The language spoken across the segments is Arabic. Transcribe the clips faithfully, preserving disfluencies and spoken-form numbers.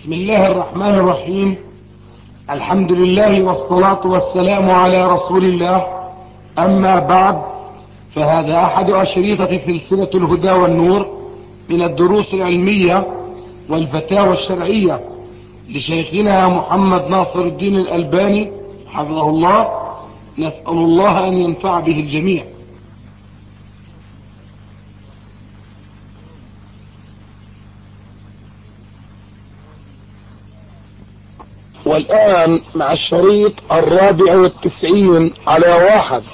بسم الله الرحمن الرحيم. الحمد لله والصلاة والسلام على رسول الله. أما بعد، فهذا أحد أشريطة سلسلة الهدى والنور من الدروس العلمية والفتاوى الشرعية لشيخنا محمد ناصر الدين الألباني حفظه الله. نسأل الله أن ينفع به الجميع. والآن مع الشريط الرابع والتسعين على واحد.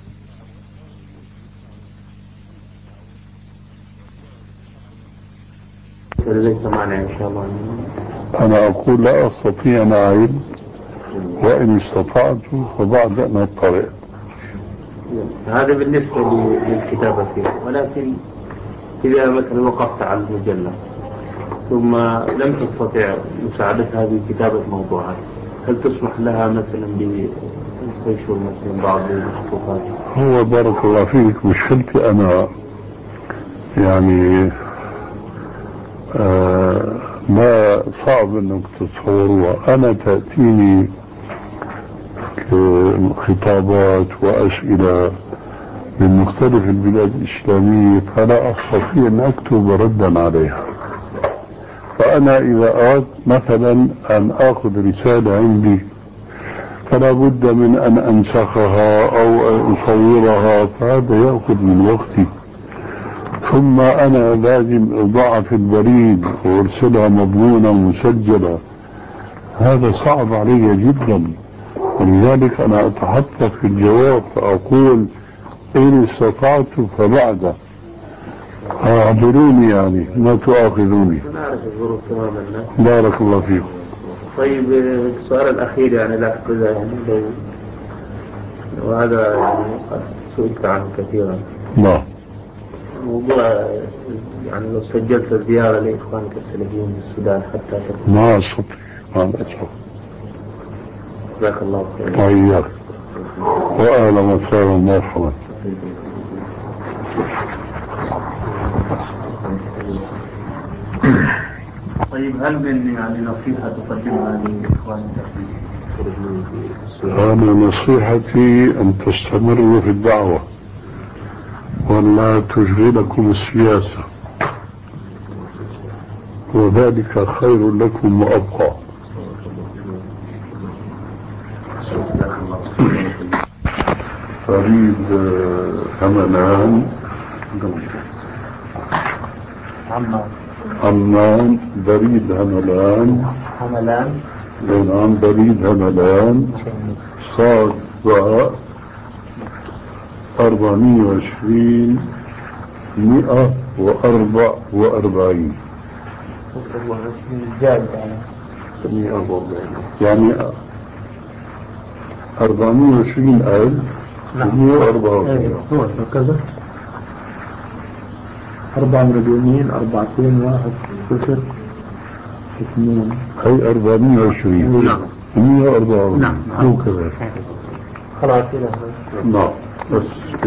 ليس معنا إن شاء الله. أنا أقول لا أستطيع أن أعيد، وإن استطعت فبعد أن أضطرئ. هذا بالنسبة للكتابة فيه، ولكن إذا مثلا وقفت على المجلة ثم لم تستطع مساعدتها بكتابة موضوعات، هل تسمح لها مثلا بتنشر مثلا بعض المخطوطات؟ هو بارك الله فيك، مشكلتي أنا يعني آه ما صعب أنك تتصوروها. أنا تأتيني خطابات وأسئلة من مختلف البلاد الإسلامية، فلا أستطيع أن أكتب ردا عليها. فأنا إذا أردت مثلا أن أخذ رسالة عندي فلا بد من أن أنسخها أو أصورها، فهذا يأخذ من وقتي. ثم أنا لازم أضعها في البريد وأرسلها مضمونة مسجلة، هذا صعب علي جدا. ولذلك أنا أتحقق في الجواب فأقول إن استطعت فبعد أعذروني، يعني ما تؤاخذوني. نعرف الظروف تماما. بارك الله فيكم. طيب السؤال الأخير يعني لا أحفظها يعني لو، وهذا يعني قد سئلت عنه كثيرا. نعم. موضوع يعني لو سجلت زيارة لإخوانك السلفيين في السودان حتى تكون. ما أستطيع، ما أستطيع. جزاك الله خير. وإياك. وأهلا وسهلا مرحبا. طيب هل من يعني نصيحة تقدمها لإخوانك في أنا نصيحتي أن تستمروا في الدعوة ولا تشغلكم السياسة، وذلك خير لكم وأبقى. فريد هملان عمان عمان بريد هملان هملان نعم بريد هملان صاد باء أربعمية وعشرين مئة وأربع وأربعين يعني أربعمية وعشرين ألف مئة وأربعة وأربعين. كذا أربعة مليونين أربعتين واحد صفر اثنين. هي أربعمية وعشرين. نعم. مئة وأربعة وأربعين. نعم. مو كذا. خلاص كده. نعم. بس.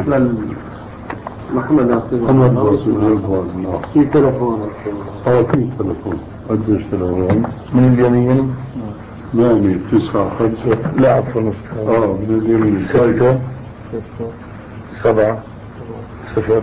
محمد ناصر. محمد ناصر. نعم. في تلفون. اه في تلفون. قديش تلفون؟ من اليمين. ثمانية تسعة خمسة. لا عفوا. اه من اليمين. ستة سبعة صفر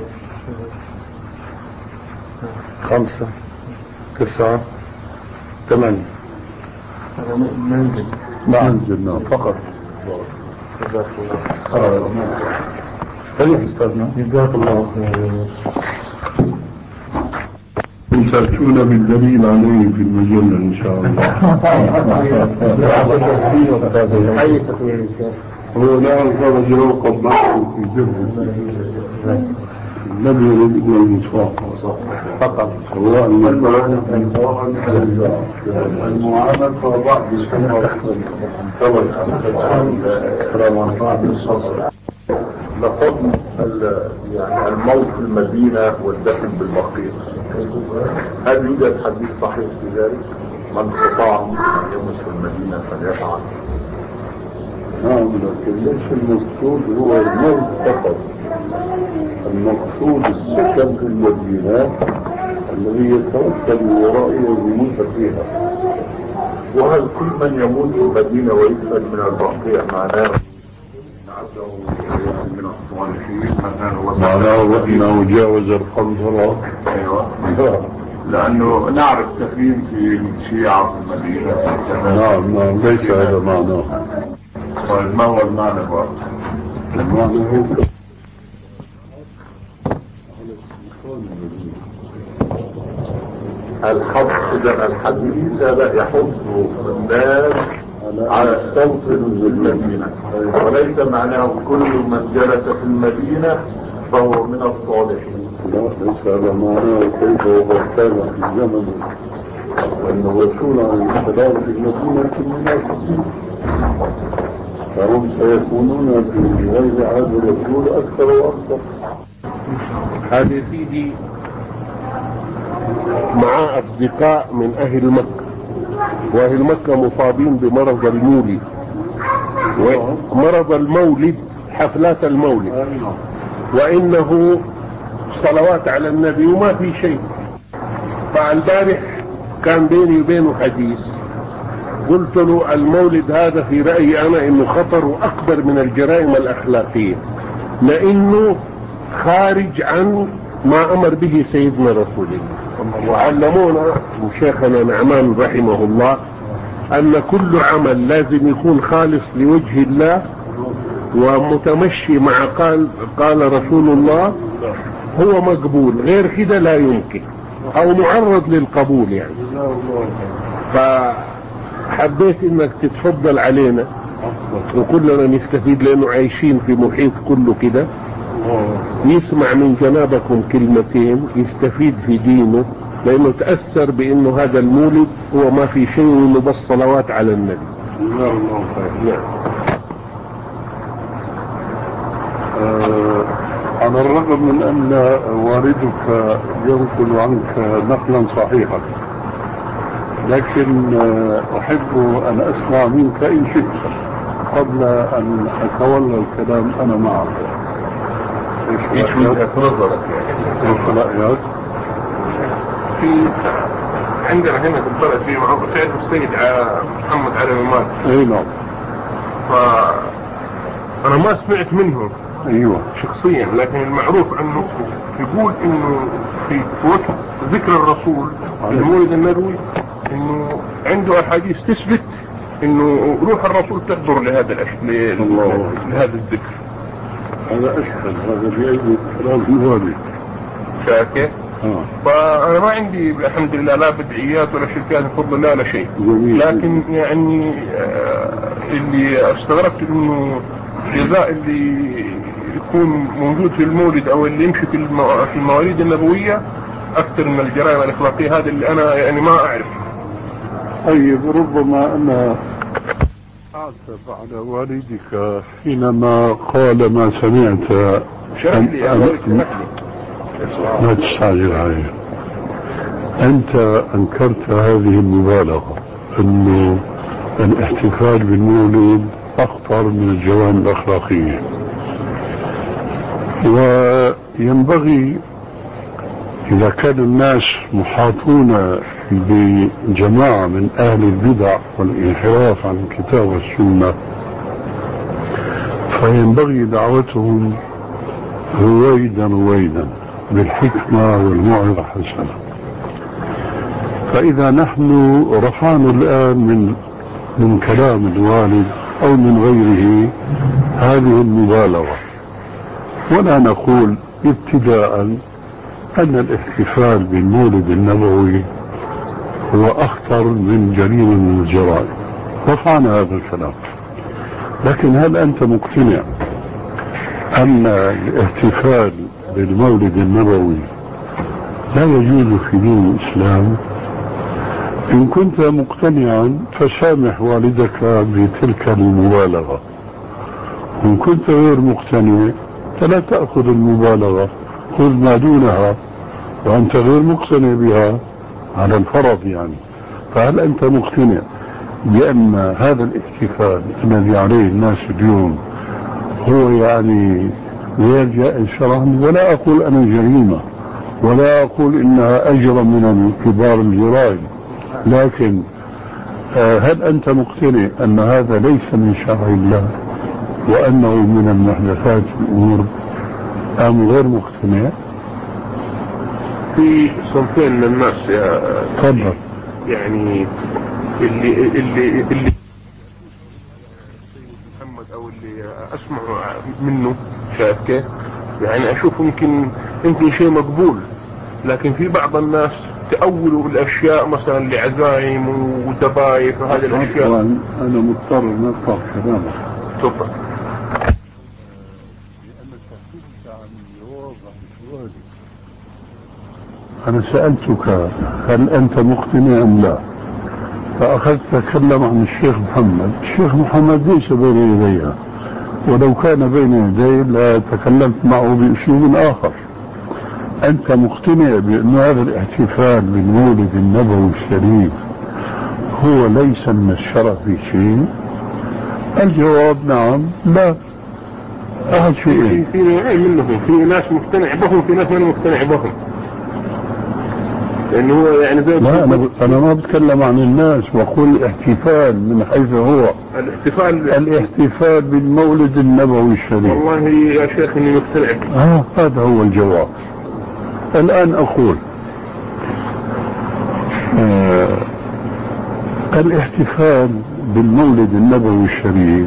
خمسة تسعة ثمانية. هذا منزل. منزل. نعم فقط. جزاك الله خير. استريح استاذنا. جزاك الله خير. تأتون بالدليل عليه في المجلة إن شاء الله. أي تقويم هو لا خرج يوقف معه في جبهة، لم يرد إلا المصاحة فقط. سواء المعاناة المعاناة بعض السنة. السلام عليكم. لفضل يعني الموت في المدينة والدفن بالبقيع، هل يوجد حديث صحيح في ذلك؟ من استطاع ان يمس في المدينة فليفعل. نعم، لكن ليس المقصود هو الموت فقط. المقصود السكن في المدينة الذي يتوكل ورائه الموت فيها. وهل كل من يموت في المدينة ويدفن من البقيع معناه من الصالحين مثلا؟ معناه انه جاوز القنطرة. ايوه لانه نعرف كثير في الشيعة في المدينة. نعم نعم ليس هذا معناه. طيب ما هو المعنى بقى؟ المعنى هو الحق، إذا الحديث لا يحض الناس على الصوت في المدينة، وليس معناه كل من جلس في المدينة فهو من الصالحين. لا ليس هذا معناه. كيف وقد كان في الزمن أن الرسول عليه السلام في المدينة المنافقين، فهم سيكونون في غير عهد الرسول أكثر وأكثر. هذا سيدي مع أصدقاء من أهل مكة، وأهل مكة مصابين بمرض المولد، ومرض المولد حفلات المولد، وإنه صلوات على النبي وما في شيء. فالبارح كان بيني وبينه حديث، قلت له المولد هذا في رأيي أنا إنه خطر أكبر من الجرائم الأخلاقية، لأنه خارج عن ما أمر به سيدنا رسول الله. وعلمونا وشيخنا نعمان رحمه الله أن كل عمل لازم يكون خالص لوجه الله ومتمشي مع قال قال رسول الله هو مقبول، غير كده لا يمكن أو معرض للقبول يعني. فحبيت إنك تتفضل علينا وكلنا نستفيد، لأنه عايشين في محيط كله كده، يسمع من جنابكم كلمتين يستفيد في دينه، لأنه تأثر بأنه هذا المولد هو ما في شيء وإنه بس صلوات على النبي. الله الله خير. نعم. آه على الرغم من أن والدك ينقل عنك نقلا صحيحا، لكن آه أحب أن أسمع منك إن شئت قبل أن أتولى الكلام أنا معك. ايش وجهة نظرك يعني؟ ايش رأيك؟ في عندنا هنا في البلد في معروف تعرف السيد محمد علي ممات. اي نعم. فأنا ما سمعت منه ايوه شخصيا، لكن المعروف عنه يقول انه في وقت ذكر الرسول في المولد النبوي انه عنده احاديث تثبت انه روح الرسول تحضر لهذا الاشياء لهذا الذكر. هذا أشهد، هذا بأيدي كلام الوالد. شاكر. آه. فأنا ما عندي الحمد لله لا بدعيات ولا شركات بفضل الله لا شيء. جميل. لكن يعني آه اللي استغربت انه الجزاء اللي يكون موجود في المولد او اللي يمشي في, المو... في المواليد النبوية اكثر من الجرائم الاخلاقية. هذا اللي انا يعني ما اعرف. طيب ربما أنا أعتب على والدك حينما قال ما سمعت. شرح لي يا والد، شرح لي. لا تستعجل عليه. أنت أنكرت هذه المبالغة أنه الاحتفال بالمولد أخطر من الجرائم الأخلاقية، وينبغي إذا كان الناس محاطون بجماعة من أهل البدع والانحراف عن الكتاب والسنة فينبغي دعوتهم رويدا رويدا بالحكمة والموعظة الحسنة. فإذا نحن رفعنا الآن من من كلام الوالد أو من غيره هذه المبالغة، ولا نقول ابتداء أن الاحتفال بالمولد النبوي هو أخطر من جريمة من الجرائم، رفعنا هذا الكلام. لكن هل أنت مقتنع أن الاحتفال بالمولد النبوي لا يجوز في دين الإسلام؟ إن كنت مقتنعا فسامح والدك بتلك المبالغة، إن كنت غير مقتنع فلا تأخذ المبالغة، خذ ما دونها وأنت غير مقتنع بها على الفرض يعني. فهل أنت مقتنع بأن هذا الاحتفال الذي عليه الناس اليوم هو يعني غير جائز شرعا؟ ولا أقول أنا جريمة ولا أقول إنها أجرم من كبار الجرائم، لكن هل أنت مقتنع أن هذا ليس من شرع الله وأنه من المحدثات الأمور أم غير مقتنع؟ في صنفين من الناس يا تفضل. يعني اللي اللي اللي محمد او اللي اسمع منه، شايف كيف؟ يعني اشوف يمكن يمكن شيء مقبول، لكن في بعض الناس تأولوا الاشياء مثلا لعزائم وذبايح وهذه الاشياء. انا مضطر ان اقطع كلامك. تفضل. أنا سألتك هل أنت مقتنع أم لا؟ فأخذت تتكلم عن الشيخ محمد. الشيخ محمد ليس بين يدي، ولو كان بين يدي لتكلمت معه بأسلوب آخر. أنت مقتنع بأن هذا الاحتفال بالمولد النبوي الشريف هو ليس من الشرع في شيء؟ الجواب نعم لا. أحد شيئين، في نوعين منهم، في ناس مقتنع بهم في ناس ما مقتنع بهم. لأنه هو يعني زي لا أنا, أنا ما بتكلم عن الناس، بقول الاحتفال من حيث هو الاحتفال الاحتفال بالمولد النبوي الشريف. والله يا شيخ إني مقتنع به. آه هذا هو الجواب. الآن أقول آه الاحتفال بالمولد النبوي الشريف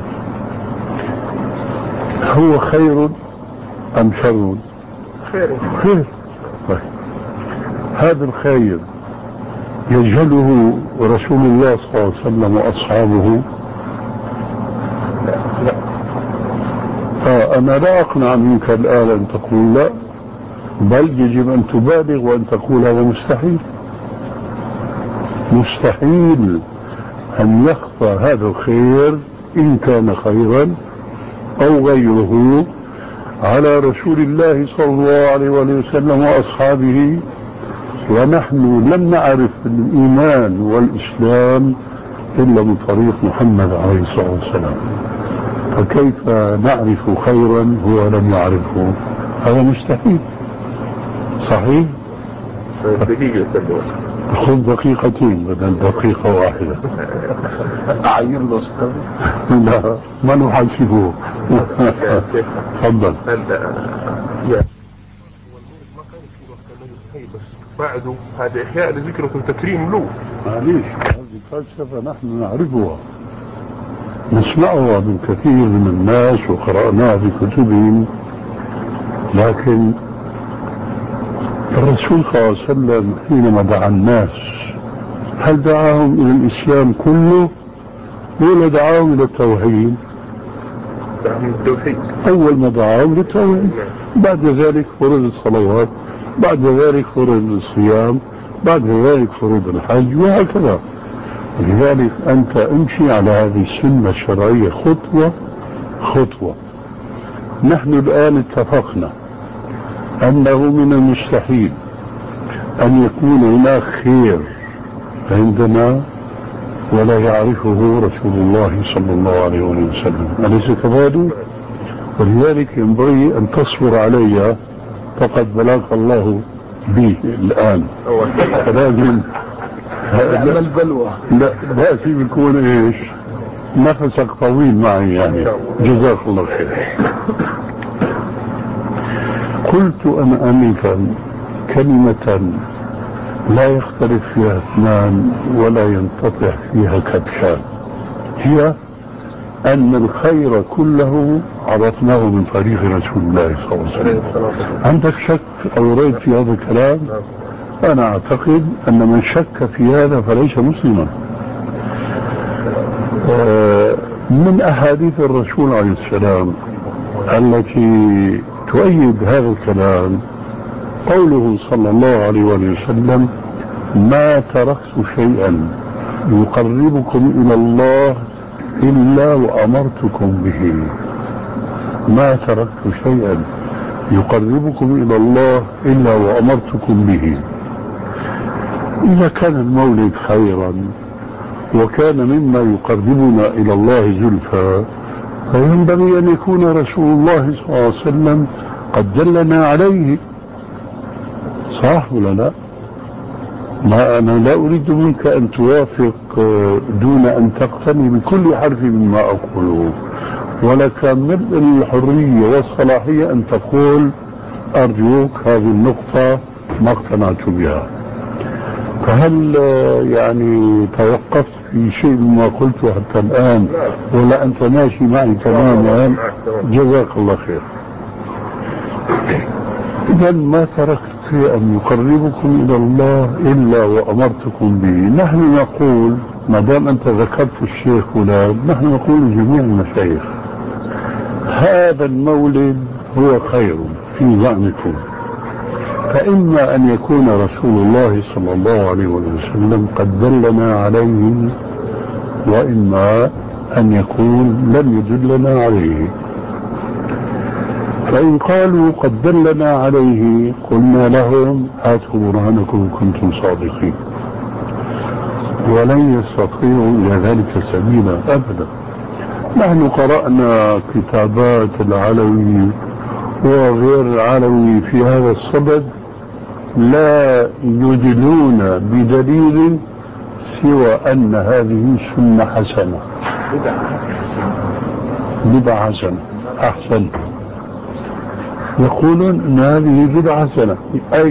هو خير أم شر؟ خير. خير. طيب. هذا الخير يجهله رسول الله صلى الله عليه وسلم وأصحابه؟ لا لا. آه أنا لا أقنع منك الآن أن تقول لا، بل يجب أن تبالغ وأن تقول هذا مستحيل. مستحيل أن يخفى هذا الخير إن كان خيرا أو غيره على رسول الله صلى الله عليه وسلم وأصحابه، ونحن لم نعرف الإيمان والإسلام إلا من طريق محمد عليه الصلاة والسلام، فكيف نعرف خيرا هو لم يعرفه؟ هذا مستحيل. صحيح؟ دقيقة تبدو. خذ دقيقتين بدل دقيقة واحدة. أعير الأستاذ؟ لا ما نحاسبه. تفضل. بس بعده هذا إحياء لذكرة وتكريم له. معليش هذه فلسفة نحن نعرفها نسمعها من كثير من الناس وقرأناها في كتبهم، لكن الرسول صلى الله عليه وسلم حينما دعا الناس هل دعاهم إلى الإسلام كله ولا دعاهم إلى التوحيد؟ دعاهم التوحيد. أول ما دعاهم للتوحيد، بعد ذلك فرض الصلوات، بعد ذلك فرض الصيام، بعد ذلك فرض الحج، وهكذا. لذلك أنت امشي على هذه السنة الشرعية خطوة خطوة. نحن الآن اتفقنا أنه من المستحيل أن يكون هناك خير عندنا ولا يعرفه رسول الله صلى الله عليه وسلم، أليس كذلك؟ ولذلك ينبغي أن تصبر علي، فقد بلاك الله به الآن. لازم لا البلوى لا بأسي بيكون ايش نفسك طويل معي يعني. جزاك الله خير. قلت أنا آنفا كلمة لا يختلف فيها اثنان ولا ينتطع فيها كبشان، هي أن الخير كله عرفناه من طريق رسول الله صلى الله عليه وسلم. عندك شك أو ريب في هذا الكلام؟ أنا أعتقد أن من شك في هذا فليس مسلما. من أحاديث الرسول عليه السلام التي تؤيد هذا الكلام قوله صلى الله عليه وسلم: ما تركت شيئا يقربكم إلى الله إلا وأمرتكم به. ما تركت شيئا يقربكم إلى الله إلا وأمرتكم به. إذا كان المولد خيرا وكان مما يقربنا إلى الله زلفى، فينبغي أن يكون رسول الله صلى الله عليه وسلم قد دلنا عليه، صح ولا لا؟ ما أنا لا أريد منك أن توافق دون أن تقتني بكل حرف مما أقوله، ولك من الحرية والصلاحية أن تقول أرجوك هذه النقطة ما اقتنعت بها. فهل يعني توقفت في شيء مما قلته حتى الآن ولا أنت ماشي معي تماما؟ جزاك الله خير. إذا ما تركت أن يقربكم إلى الله إلا وأمرتكم به. نحن نقول ما دام أنت ذكرت الشيخ فلان، نحن نقول لجميع المشايخ هذا المولد هو خير في زعمكم، فإما أن يكون رسول الله صلى الله عليه وسلم قد دلنا عليه، وإما أن يكون لم يدلنا عليه. فإن قالوا قد دلنا عليه قلنا لهم هاتوا برهانكم إن كنتم صادقين، ولن يستطيعوا إلى ذلك سبيلا أبدا. نحن قرأنا كتابات العلوي وغير العلوي في هذا الصدد لا يدلون بدليل سوى أن هذه سنة حسنة، بدعة حسنة أحسن. يقولون أن هذه بدعة حسنة، أي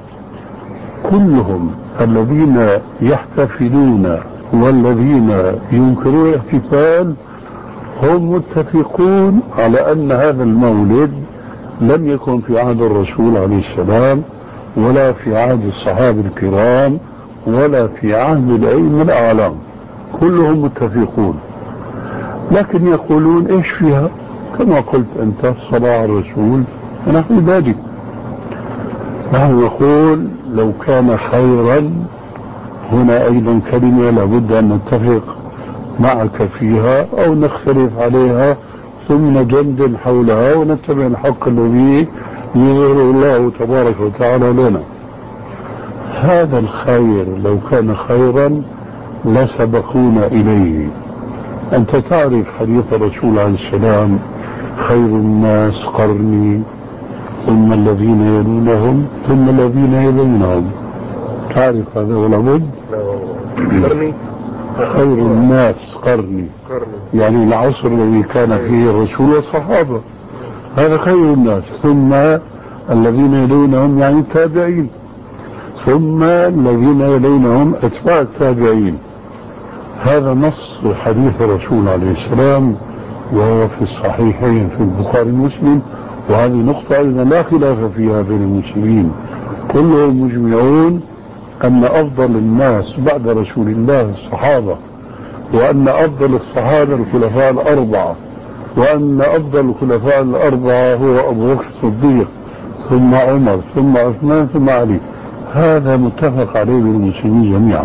كلهم الذين يحتفلون والذين ينكرون الاحتفال هم متفقون على أن هذا المولد لم يكن في عهد الرسول عليه السلام ولا في عهد الصحابة الكرام ولا في عهد الأئمة الأعلام، كلهم متفقون. لكن يقولون إيش فيها كما قلت أنت صلاة الرسول ونحو ذلك. نحن نقول لو كان خيرا، هنا أيضا كلمة لابد أن نتفق معك فيها أو نختلف عليها ثم ندندن حولها ونتبع الحق الذي يظهر الله تبارك وتعالى لنا. هذا الخير لو كان خيرا لسبقونا إليه. أنت تعرف حديث الرسول عليه السلام خير الناس قرني ثم الذين يلونهم ثم الذين يلونهم، تعرف هذا ولا بد؟ قرني خير الناس قرني، يعني العصر الذي كان فيه الرسول والصحابة، هذا خير الناس، ثم الذين يلونهم يعني التابعين، ثم الذين يلونهم أتباع التابعين. هذا نص حديث الرسول عليه السلام وهو في الصحيحين في البخاري ومسلم، وهذه نقطة أيضا لا خلاف فيها بين المسلمين، كلهم مجمعون أن أفضل الناس بعد رسول الله الصحابة، وأن أفضل الصحابة الخلفاء الأربعة، وأن أفضل الخلفاء الأربعة هو أبو بكر الصديق ثم عمر ثم عثمان ثم علي. هذا متفق عليه بالمسلمين جميعا.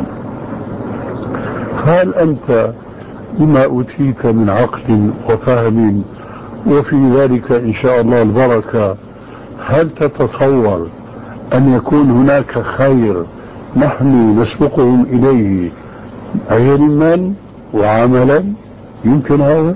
هل أنت بما أوتيت من عقل وفهم وفي ذلك إن شاء الله البركة، هل تتصور أن يكون هناك خير نحن نسبقهم إليه علما وعملا؟ يمكن هذا؟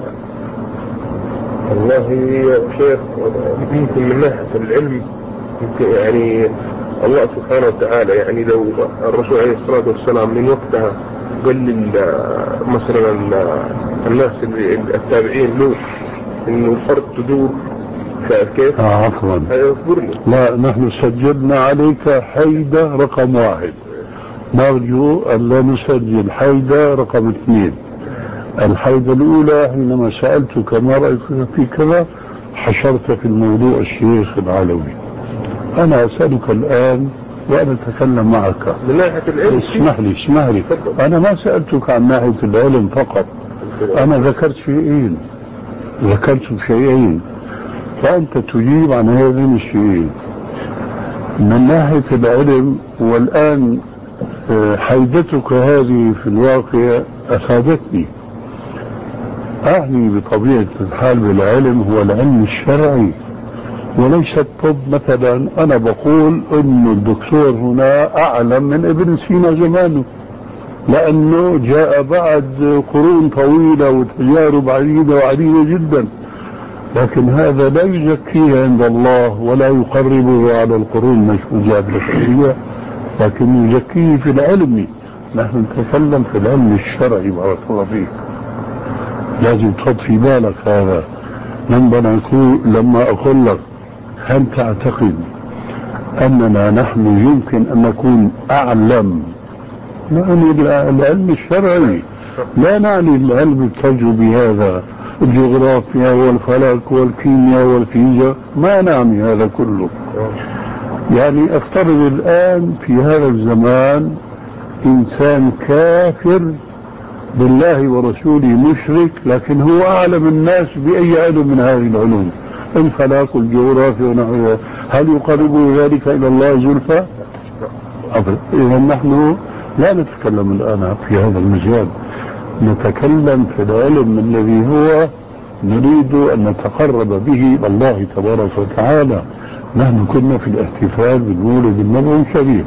والله يا شيخ يمكن من ناحية العلم يمكن يعني الله سبحانه وتعالى يعني لو الرسول عليه الصلاة والسلام من وقتها قال مثلا الناس التابعين له انه الارض تدور كيف؟ آه عفوا يصبر لي. لا، نحن سجلنا عليك حيدة رقم واحد، نرجو أن لا نسجل حيدة رقم اثنين. الحيدة الأولى حينما سألتك ما رأيك في كذا حشرت في الموضوع الشيخ العلوي. أنا أسألك الآن وأنا أتكلم معك من ناحية العلم. اسمح لي اسمح لي أنا ما سألتك عن ناحية العلم فقط، أنا ذكرت شيئين ذكرت شيئين فأنت تجيب عن هذين الشيئين من ناحية العلم. والآن حيدتك هذه في الواقع أفادتني. أعني بطبيعة الحال بالعلم هو العلم الشرعي وليس الطب. مثلا أنا بقول أن الدكتور هنا أعلم من ابن سينا زمانه، لأنه جاء بعد قرون طويلة وتجارب عديدة وعديدة جدا، لكن هذا لا يزكيه عند الله ولا يقربه على القرون المشهودة بالبشرية، لكن نزكيه في العلم. نحن نتكلم في العلم الشرعي بارك الله فيك. لازم تحط في بالك هذا. لما نقول لما أقول لك هل تعتقد أننا نحن يمكن أن نكون أعلم؟ نعني العلم الشرعي، لا نعني العلم التجربي هذا، الجغرافيا والفلك والكيمياء والفيزياء، ما نعني هذا كله. يعني افترض الآن في هذا الزمان إنسان كافر بالله ورسوله مشرك، لكن هو أعلم الناس بأي علم من هذه العلوم، الفلك والجغرافيا ونحوها، هل يقرب ذلك إلى الله زلفى؟ إذا نحن لا نتكلم الآن في هذا المجال، نتكلم في العلم الذي هو نريد أن نتقرب به إلى الله تبارك وتعالى. نحن كنا في الاحتفال بالمولد النبوي الشريف.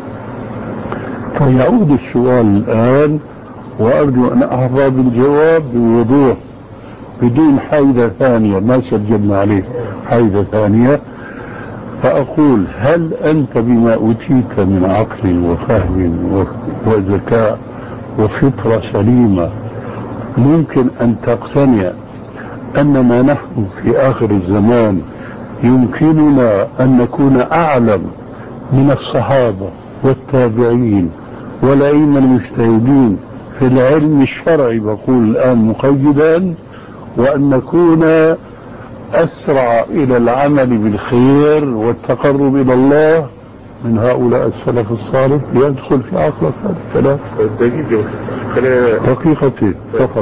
فيعود السؤال الآن، وأرجو أن أحظى بالجواب بوضوح بدون حيدة ثانية، ما سجلنا عليه حيدة ثانية. فأقول هل أنت بما أوتيت من عقل وفهم وذكاء وفطرة سليمة ممكن أن تقتنع أننا نحن في آخر الزمان يمكننا أن نكون أعلم من الصحابة والتابعين والأئمة المجتهدين في العلم الشرعي، بقول الآن مقيدا، وأن نكون أسرع إلى العمل بالخير والتقرب إلى الله من هؤلاء السلف الصالح؟ يدخل في عقلك هذا الكلام؟ دقيقتين تفضل.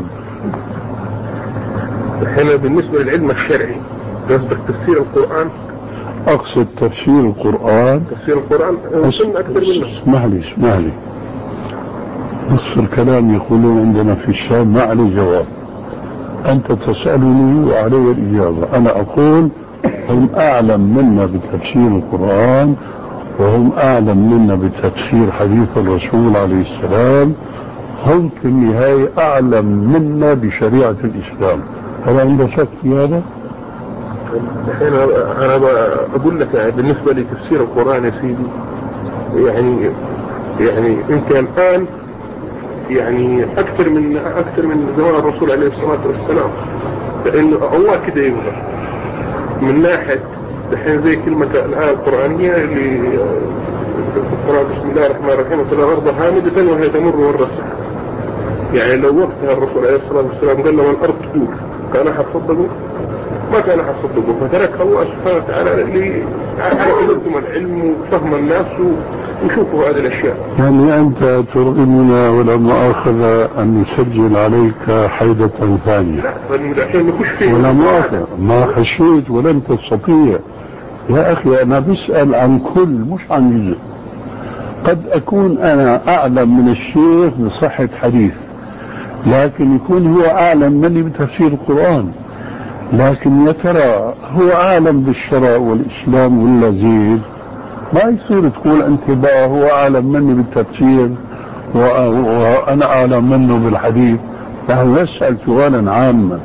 هنا بالنسبة للعلم الشرعي قصدك تفسير القرآن؟ أقصد تفسير القرآن. تفسير القرآن يمكن أكثر منه. اسمح لي اسمح لي نصف الكلام يقولون عندنا في الشام ما عليه جواب. أنت تسألني وعلي الإجابة. أنا أقول هم أعلم منا بتفسير القرآن، وهم أعلم منا بتفسير حديث الرسول عليه السلام، هم في النهاية أعلم منا بشريعة الإسلام. هل عندك شك في هذا؟ الحين أنا أقول لك يعني بالنسبة لتفسير القرآن يا سيدي، يعني يعني أنت الآن يعني أكثر من أكثر من زمان الرسول عليه الصلاة والسلام، لأنه الله كده يقول من ناحية الحين زي كلمة الآية القرآنية اللي القرآن بسم الله الرحمن الرحيم وترى الأرض هامدة وهي تمر والرسل، يعني لو وقتها الرسول عليه الصلاة والسلام قال لهم الأرض تدور كان أحد صدقوا؟ ما كان أحد صدقوا، فتركها الله سبحانه وتعالى اللي عرفوا العلم وفهم الناس وشوفوا هذه الأشياء. يعني أنت ترغمنا ولا مؤاخذة أن نسجل عليك حيدة ثانية؟ لا عشان نخش فيه ولا مؤاخذة، ما خشيت ولن تستطيع يا أخي. أنا بسأل عن كل مش عن جزء. قد أكون أنا أعلم من الشيخ بصحة حديث، لكن يكون هو أعلم مني بتفسير القرآن. لكن يا ترى هو أعلم بالشرع والإسلام ولا زيد؟ ما يصير تقول أنت بقى هو أعلم مني بالتفسير وأنا أعلم منه بالحديث. نحن نسأل سؤالا عاما،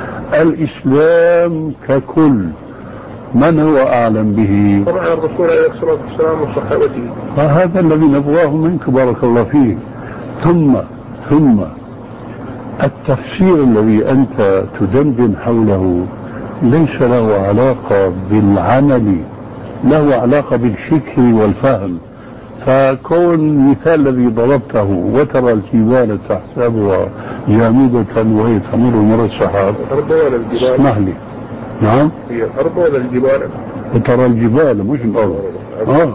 الإسلام ككل من هو أعلم به؟ طبعا الرسول عليه الصلاة والسلام وصحابته. فهذا الذي نبغاه منك بارك الله فيك. ثم ثم التفسير الذي أنت تدندن حوله ليس له علاقة بالعمل، له علاقة بالفكر والفهم. فكون المثال الذي ضربته وترى الجبال تحسبها جامدة وهي تمر مر السحاب، اسمح لي. نعم هي الأرض ولا الجبال؟ وترى الجبال مش الأرض. آه.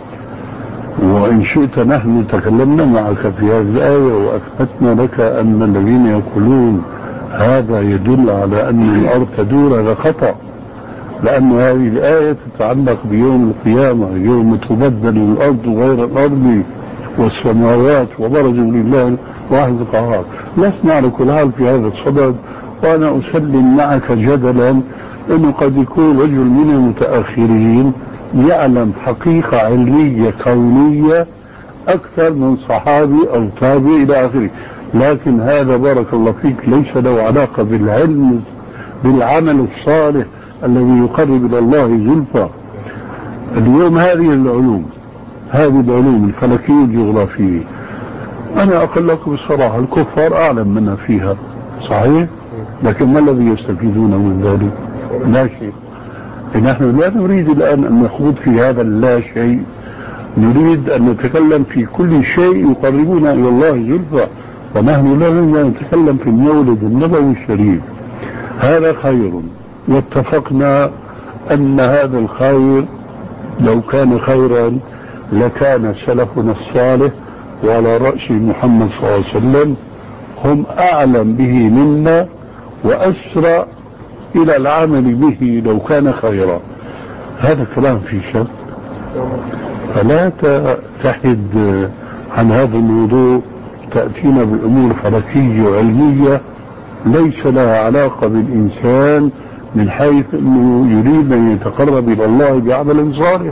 وإن شئت نحن تكلمنا معك في هذه الآية وأثبتنا لك أن الذين يقولون هذا يدل على أن الأرض تدور، هذا خطأ، لأن هذه الآية تتعلق بيوم القيامة، يوم تبدل الأرض غير الأرض والسماوات وبرزوا لله واحد القهار. لسنا على كل حال في هذا الصدد، وأنا أسلم معك جدلا أنه قد يكون رجل من المتأخرين يعلم حقيقة علمية كونية أكثر من صحابي أو تابع إلى آخره، لكن هذا بارك الله فيك ليس له علاقة بالعلم بالعمل الصالح الذي يقرب إلى الله زلفى. اليوم هذه العلوم هذه العلوم الفلكية والجغرافية. أنا أقول لكم بصراحة الكفار أعلم منا فيها صحيح، لكن ما الذي يستفيدون من ذلك؟ لا شيء. نحن لا نريد الآن أن نخوض في هذا اللا شيء، نريد أن نتكلم في كل شيء يقربنا إلى الله زلفى، ونحن لا نريد أن نتكلم في المولد النبوي الشريف. هذا خير، واتفقنا أن هذا الخير لو كان خيرا لكان سلفنا الصالح وعلى رأس محمد صلى الله عليه وسلم هم أعلم به منا وأسرع إلى العمل به لو كان خيرا. هذا كلام في شك، فلا تحد عن هذا الموضوع تأتينا بأمور فلكية وعلمية ليس لها علاقة بالإنسان من حيث أنه يريد أن يتقرب إلى الله بعمل صالح.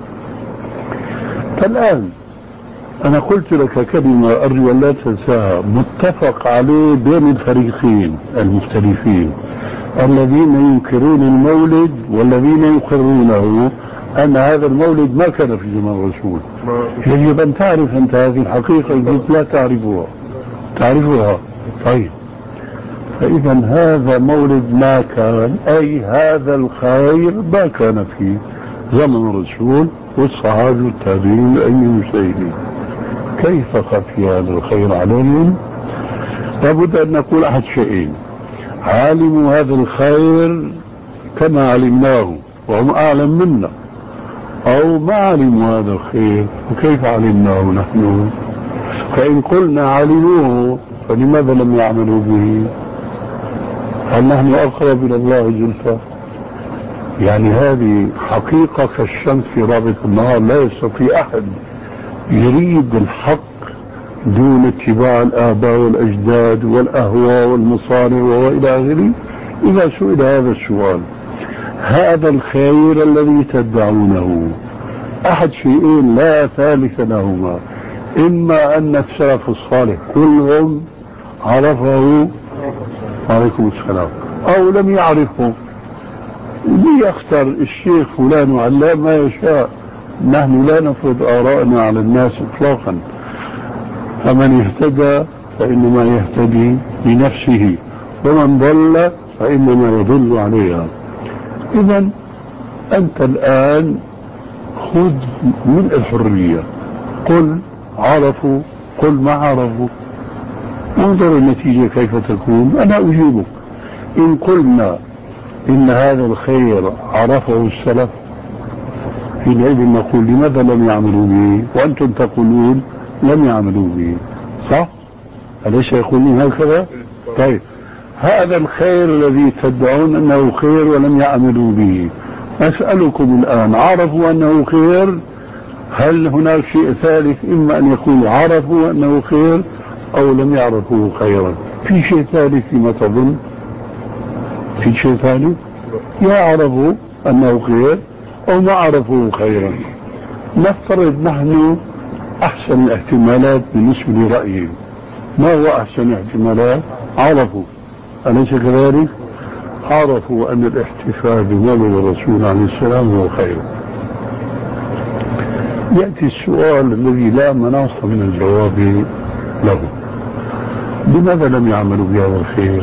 فالآن أنا قلت لك كلمة أرجو أن لا تنساها، متفق عليه بين الفريقين المختلفين، الذين ينكرون المولد والذين يقرونه أن هذا المولد ما كان في زمن الرسول. يجب أن تعرف أنت هذه الحقيقة إذا لا تعرفها. تعرفها طيب. فإذا هذا مولد ما كان، أي هذا الخير ما كان في زمن الرسول والصحابة والتابعين والمجتهدين. كيف خفي هذا الخير عليهم؟ لابد أن نقول أحد شيئين: علموا هذا الخير كما علمناه وهم أعلم منا، أو ما علموا هذا الخير وكيف علمناه نحن. فإن قلنا علموه فلماذا لم يعملوا به؟ هل نحن أقرب إلى الله زلفى؟ يعني هذه حقيقة كالشمس في رابط النهار، لا يستطيع أحد يريد الحق دون اتباع الآباء والأجداد والأهواء والمصالح وإلى آخره. إذا سئل هذا السؤال: هذا الخير الذي تدعونه أحد شيئين لا ثالث لهما، إما أن السلف الصالح كلهم عرفه عليكم السلام أو لم يعرفه. ليختار الشيخ فلان وعلام ما يشاء، نحن لا نفرض آراءنا على الناس إطلاقا. فمن اهتدى فإنما يهتدي لنفسه، ومن ضل فإنما يضل عليها. إذا أنت الآن خذ من الحرية، قل عرفوا قل ما عرفوا، انظر النتيجة كيف تكون. أنا أجيبك. إن قلنا إن هذا الخير عرفه السلف حينئذ نقول: لماذا لم يعملوا به وأنتم تقولون لم يعملوا به؟ صح؟ أليس يقولون هكذا؟ طيب، هذا الخير الذي تدعون أنه خير ولم يعملوا به، أسألكم الآن: عرفوا أنه خير؟ هل هناك شيء ثالث؟ إما أن يكون عرفوا أنه خير أو لم يعرفوا خيرا. في شيء ثالث فيما تظن؟ في شيء ثالث؟ يا عرفوا أنه خير أو ما عرفوا خيرا. نفترض نحن أحسن الاحتمالات بالنسبة لرأيهم. ما هو أحسن الاحتمالات؟ عرفوا، أليس كذلك؟ عرفوا أن الاحتفال بمولد الرسول عليه السلام هو خير. يأتي السؤال الذي لا مناص من الجواب له: لماذا لم يعملوا بهذا الخير؟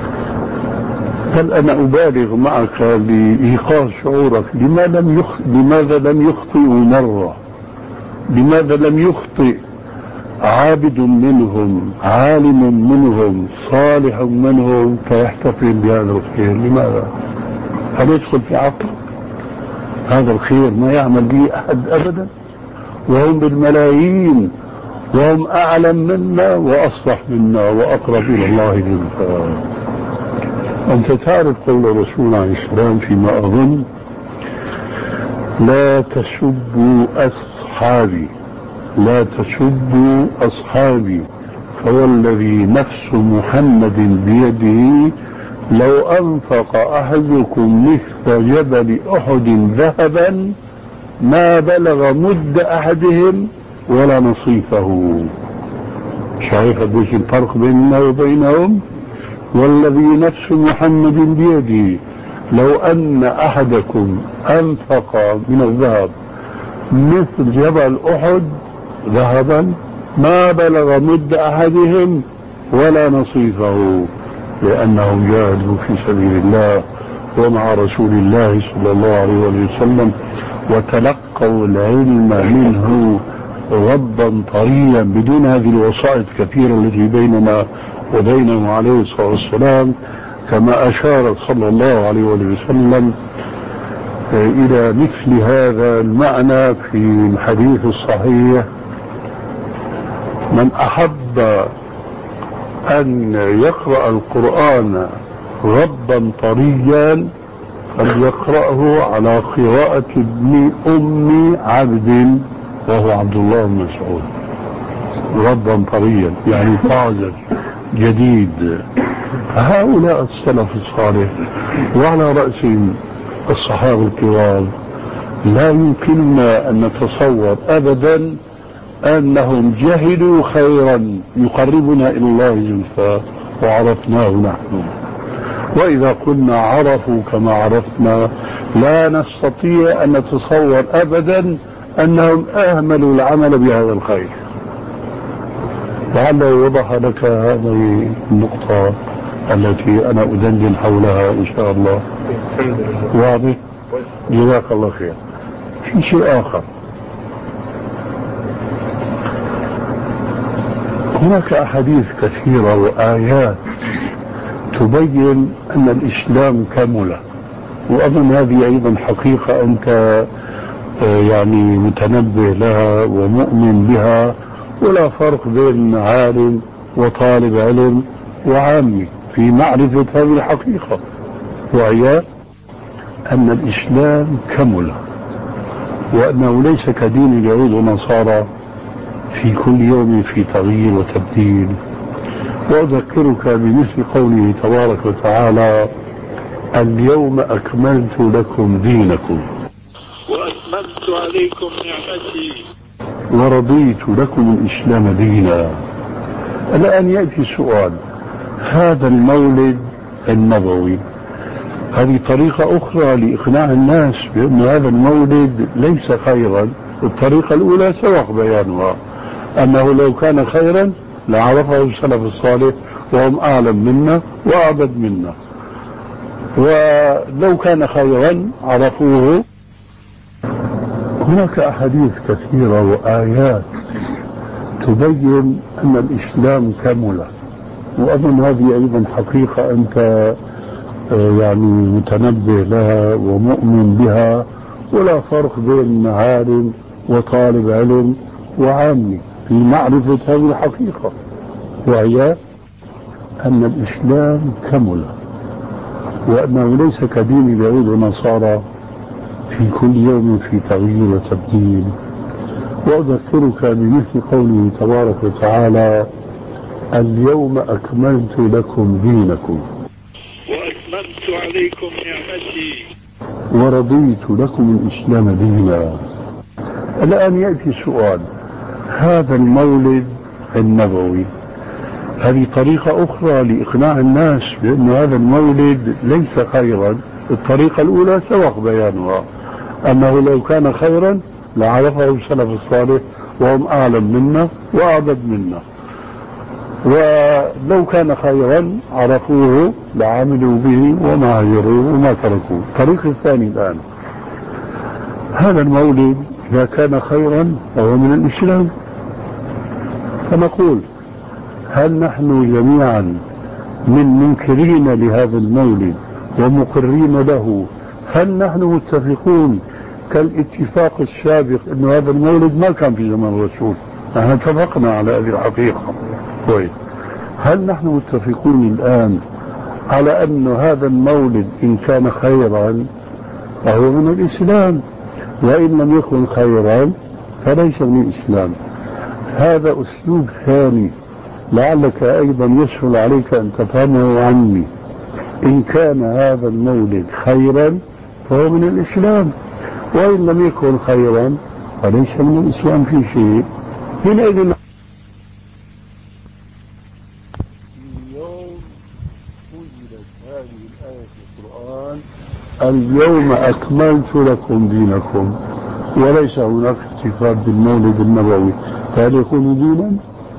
هل أنا أبالغ معك لإيقاظ شعورك؟ لماذا لم يخ... لماذا لم يخطئوا مرة؟ لماذا لم يخطئ عابد منهم، عالم منهم، صالح منهم فيحتفل بهذا الخير؟ لماذا؟ هل يدخل في عقل؟ هذا الخير ما يعمل به أحد أبدا، وهم بالملايين، وهم أعلم منا وأصلح منا وأقرب إلى الله زلفى. أنت تعرف قول الرسول عليه السلام فيما أظن: لا تسبوا أصحابي، لا تسبوا أصحابي، فوالذي نفس محمد بيده لو أنفق أحدكم مثل جبل أحد ذهبا ما بلغ مد أحدهم ولا نصيفه. شايف قديش الفرق بيننا وبينهم؟ والذي نفس محمد بيده لو أن أحدكم أنفق من الذهب مثل جبل أحد ذهبا ما بلغ مد أحدهم ولا نصيفه، لأنهم جاهدوا في سبيل الله ومع رسول الله صلى الله عليه وسلم وتلقوا العلم منه غضا طريا بدون هذه الوسائط الكثيرة التي بيننا وبينه عليه الصلاة والسلام، كما أشار صلى الله عليه وسلم إلى مثل هذا المعنى في الحديث الصحيح: من أحب أن يقرأ القرآن غضا طريا فليقرأه على قراءة ابن أم عبد وهو عبد الله بن مسعود، غضا طريا يعني طازج جديد. هؤلاء السلف الصالح وعلى رأسهم الصحابة الكرام لا يمكننا أن نتصور أبدا أنهم جهلوا خيرا يقربنا إلى الله زلفى وعرفناه نحن، وإذا كنا عرفوا كما عرفنا لا نستطيع أن نتصور أبدا أنهم أهملوا العمل بهذا الخير. لعله يوضح لك هذه النقطة التي أنا أدندن حولها إن شاء الله. واضح؟ جزاك الله خير. في شيء آخر، هناك أحاديث كثيرة وآيات تبين أن الإسلام كمل، وأظن هذه أيضا حقيقة أنت يعني متنبه لها ومؤمن بها، ولا فرق بين عالم وطالب علم وعامي في معرفة هذه الحقيقة، وهي أن الإسلام كمل، وأنه ليس كدين اليهود والنصارى في كل يوم في تغيير وتبديل. وأذكرك بمثل قوله تبارك وتعالى: اليوم أكملت لكم دينكم وأتممت عليكم نعمتي ورضيت لكم الإسلام دينا. الآن يأتي السؤال: هذا المولد النبوي هذه طريقة أخرى لإقناع الناس بأن هذا المولد ليس خيرا. الطريقة الأولى سبق بيانها، أنه لو كان خيرا لعرفه السلف الصالح وهم أعلم منا وأعبد منا، ولو كان خيرا عرفوه. هناك أحاديث كثيرة وآيات تبين أن الإسلام كمل، وأظن هذه أيضا حقيقة أنت يعني متنبه لها ومؤمن بها، ولا فرق بين عالم وطالب علم وعامي في معرفة هذه الحقيقة، وهي أن الإسلام كمل، وأنه ليس كدين اليهود والنصارى في كل يوم في تغيير وتبديل. وأذكرك بمثل قوله تبارك وتعالى: اليوم أكملت لكم دينكم وأتممت عليكم نعمتي ورضيت لكم الإسلام دينا. الآن يأتي السؤال: هذا المولد النبوي هذه طريقة أخرى لإقناع الناس بأن هذا المولد ليس خيرا. الطريقة الأولى سبق بيانها، أنه لو كان خيرا لعرفه السلف الصالح وهم أعلم منا وأعبد منا، ولو كان خيرا عرفوه لعملوا به وما هجروه وما تركوه. الطريق الثاني الآن: هذا المولد إذا كان خيرا فهو من الإسلام، فنقول: هل نحن جميعا من منكرين لهذا المولد ومقرين له؟ هل نحن متفقون كالاتفاق السابق أن هذا المولد ما كان في زمن الرسول؟ نحن اتفقنا على هذه الحقيقة. طيب، هل نحن متفقون الآن على أن هذا المولد إن كان خيرا فهو من الإسلام، وإن لم يكن خيرا فليس من الإسلام؟ هذا أسلوب ثاني لعلك أيضا يسهل عليك أن تفهمه عني. إن كان هذا المولد خيرا فهو من الإسلام، وإن لم يكن خيرا فليس من الإسلام في شيء. حينئذ اليوم وجدت هذه الآية في القرآن: اليوم أكملت لكم دينكم وليس هناك احتفال بالمولد النبوي، فهل يكون دينا؟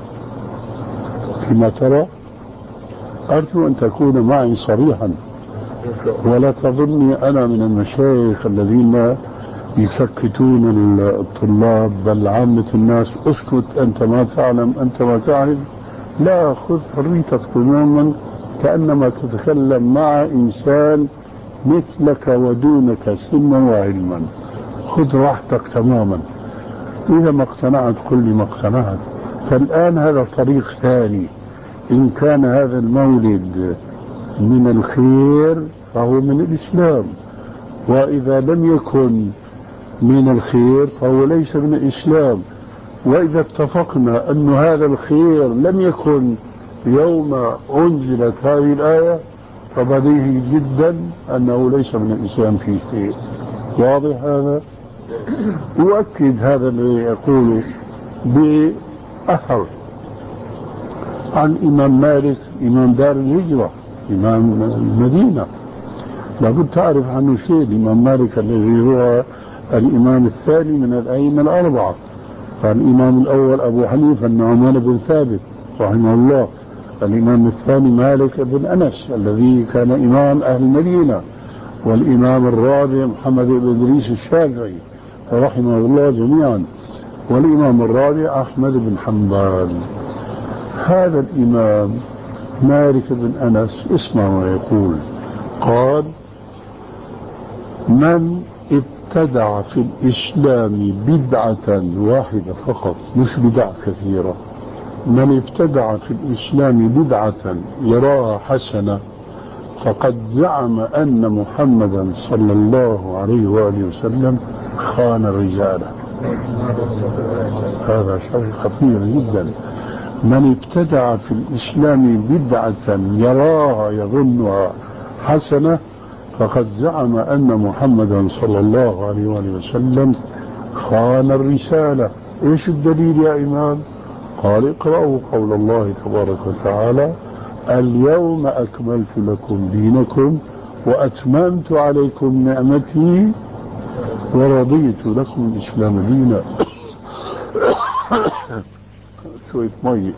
كما ترى أرجو أن تكون معي صريحا، ولا تظني أنا من المشايخ الذين يسكتون الطلاب بل عامة الناس. اسكت أنت ما تعلم، أنت ما تعرف. لا، خذ حريتك تماما كأنما تتكلم مع إنسان مثلك ودونك سنا وعلما. خذ راحتك تماما. إذا ما اقتنعت قل لي ما اقتنعت. فالآن هذا طريق ثاني. إن كان هذا المولد من الخير فهو من الإسلام، وإذا لم يكن من الخير فهو ليس من الإسلام. وإذا اتفقنا أن هذا الخير لم يكن يوم أنزلت هذه الآية فبديهي جدا أنه ليس من الإسلام في شيء. واضح هذا؟ أؤكد هذا الذي يقوله بأثر عن إمام مالك إمام دار الهجرة إمام المدينة. لابد تعرف عنه شيء. الإمام مالك الذي هو الإمام الثاني من الأئمة الأربعة. فالإمام الأول أبو حنيفة النعمان بن ثابت رحمه الله. الإمام الثاني مالك بن أنس الذي كان إمام أهل المدينة. والإمام الرابع محمد بن إدريس الشافعي رحمه الله جميعا. والإمام الرابع أحمد بن حنبل. هذا الإمام مالك بن أنس اسمع ما يقول. قال: من ابتدع في الإسلام بدعة واحدة فقط، مش بدع كثيرة، من ابتدع في الإسلام بدعة يراها حسنة فقد زعم أن محمدا صلى الله عليه وآله وسلم خان الرجالة. هذا شيء خطير جدا. من ابتدع في الإسلام بدعة يراها يظنها حسنة فقد زعم أن محمدا صلى الله عليه وآله وسلم خان الرسالة. إيش الدليل يا إمام؟ قال: اقرأوا قول الله تبارك وتعالى: اليوم أكملت لكم دينكم وأتممت عليكم نعمتي ورضيت لكم الإسلام دينا. شوية مي.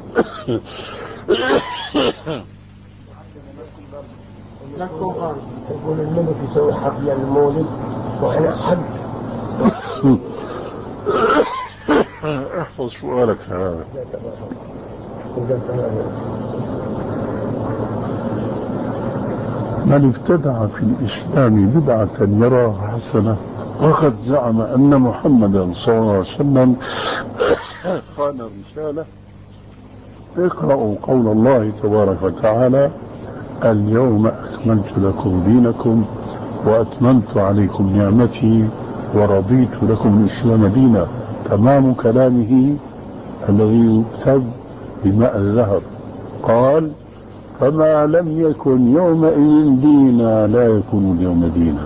يقول الملك يسوي حفلة المولد وأنا حد. احفظ سؤالك هذا. من ابتدع في الإسلام بدعة يراها حسنة وقد زعم أن محمدا صلى الله عليه وسلم خان الرسالة. اقرأوا قول الله تبارك وتعالى: اليوم أكملت لكم دينكم وأتممت عليكم نعمتي ورضيت لكم الإسلام دينا. تمام كلامه الذي يكتب بماء الذهب. قال: فما لم يكن يومئذ دينا لا يكون اليوم دينا.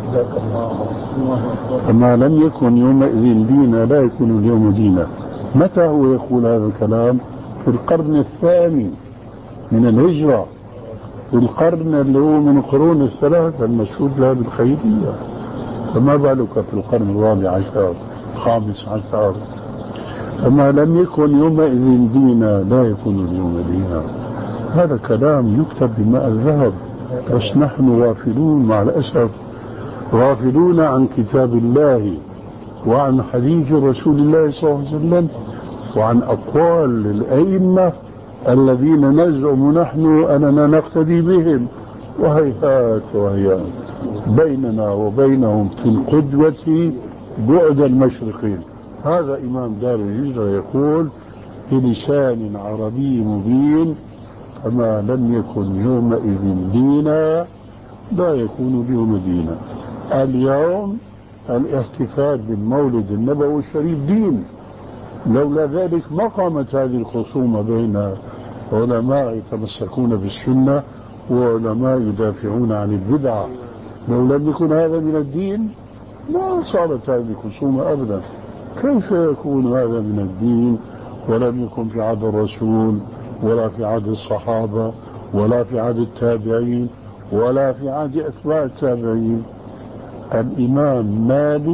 فما لم يكن يومئذ دينا لا يكون اليوم دينا. متى هو يقول هذا الكلام؟ في القرن الثاني من الهجرة، في القرن اللي هو من القرون الثلاثة المشهود لها بالخيرية. فما بالك في القرن الرابع عشر الخامس عشر؟ فما لم يكن يومئذ دينا لا يكون اليوم دينا. هذا كلام يكتب بماء الذهب، بس نحن غافلون مع الأسف، غافلون عن كتاب الله وعن حديث رسول الله صلى الله عليه وسلم وعن أقوال الأئمة الذين نزعم نحن أننا نقتدي بهم. وهيهات وهيهات بيننا وبينهم في القدوة بعد المشرقين. هذا إمام دار الهجرة يقول بلسان عربي مبين: فما لم يكن يومئذ دينا لا يكون اليوم دينا. اليوم الاحتفال بالمولد النبوي الشريف دين. لولا ذلك ما قامت هذه الخصومة بين علماء يتمسكون بالسنة وعلماء يدافعون عن البدعة. لو لم يكن هذا من الدين ما صارت هذه الخصومة أبدا. كيف يكون هذا من الدين ولم يكن في عهد الرسول ولا في عهد الصحابة ولا في عهد التابعين ولا في عهد أتباع التابعين؟ الإمام مالك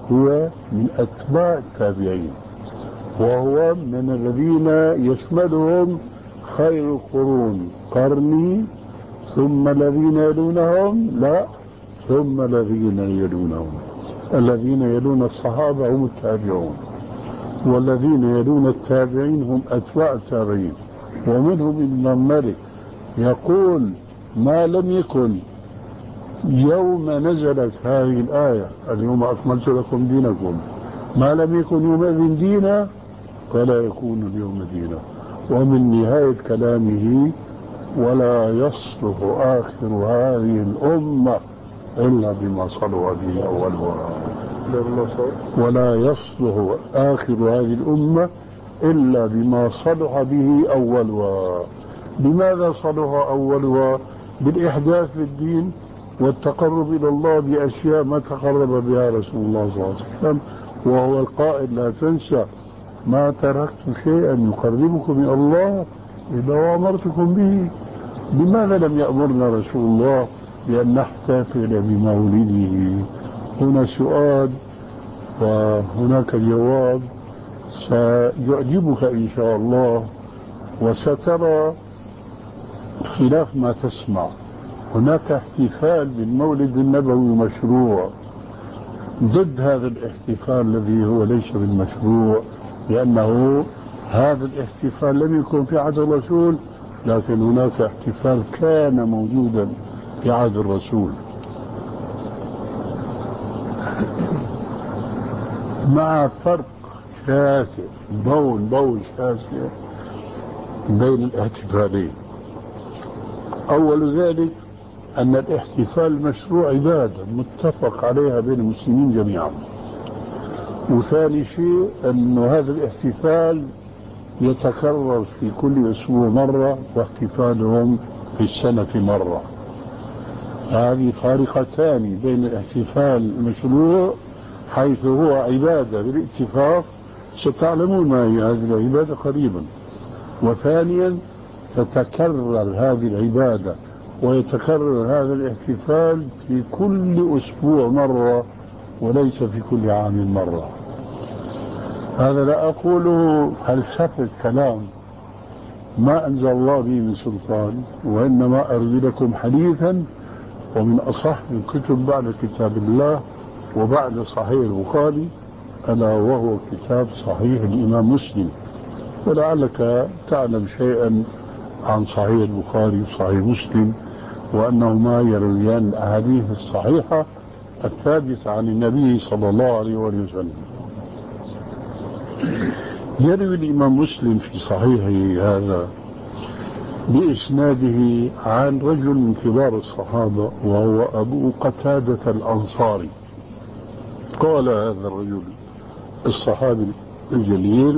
هو من أتباع التابعين، وهو من الذين يشملهم خير القرون قرني ثم الذين يلونهم، لا ثم الذين يلونهم. الذين يلون الصحابة هم التابعون، والذين يلون التابعين هم أتباع التابعين. ومنهم ابن مالك يقول ما لم يكن يوم نزلت هذه الآية اليوم أكملت لكم دينكم، ما لم يكن يومئذ دينا فلا يكون اليوم دينا. ومن نهاية كلامه ولا يصلح آخر هذه الأمة إلا بما صلوا به أولها. ولا يصلح آخر هذه الأمة إلا بما صلح به أولها. لماذا صلح أولها؟ بالإحداث في الدين والتقرب إلى الله بأشياء ما تقرب بها رسول الله صلى الله عليه وسلم، وهو القائل لا تنسى ما تركت شيئا يقربكم إلى الله إلا وأمرتكم به. لماذا لم يأمرنا رسول الله بأن نحتفل بمولده؟ هنا سؤال وهناك جواب سيعجبك إن شاء الله، وسترى خلاف ما تسمع. هناك احتفال بالمولد النبوي مشروع، ضد هذا الاحتفال الذي هو ليس بالمشروع، لأنه هذا الاحتفال لم يكن في عهد الرسول، لكن هناك احتفال كان موجودا في عهد الرسول، مع فرق شاسع، بون بون شاسع بين الاحتفالين. أول ذلك أن الاحتفال المشروع عبادة متفق عليها بين المسلمين جميعا. وثاني شيء أن هذا الاحتفال يتكرر في كل أسبوع مرة، واحتفالهم في السنة مرة. هذه فارقتان بين الاحتفال المشروع حيث هو عبادة بالاتفاق، ستعلمون ما هي هذه العبادة قريبا. وثانيا تتكرر هذه العبادة ويتكرر هذا الاحتفال في كل أسبوع مرة وليس في كل عام مرة. هذا لا أقوله فلسفة كلام ما أنزل الله به من سلطان، وإنما أروي لكم حديثا ومن أصح الكتب بعد كتاب الله وبعد صحيح البخاري، ألا وهو كتاب صحيح الإمام مسلم. ولعلك تعلم شيئا عن صحيح البخاري وصحيح مسلم، وأنهما يرويان الأحاديث الصحيحة الثابتة عن النبي صلى الله عليه وسلم. يروي الإمام مسلم في صحيحه هذا بإسناده عن رجل من كبار الصحابة وهو أبو قتادة الأنصاري. قال هذا الرجل الصحابي الجليل: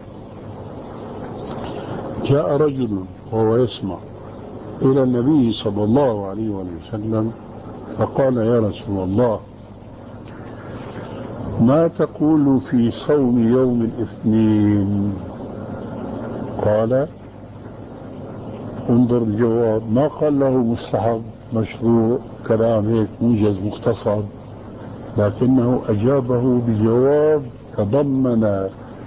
جاء رجل وهو يسمع إلى النبي صلى الله عليه وسلم فقال: يا رسول الله، ما تقول في صوم يوم الاثنين؟ قال: انظر الجواب، ما قال له مستحب مشروع كلام هيك موجز مختصر، لكنه أجابه بجواب تضمن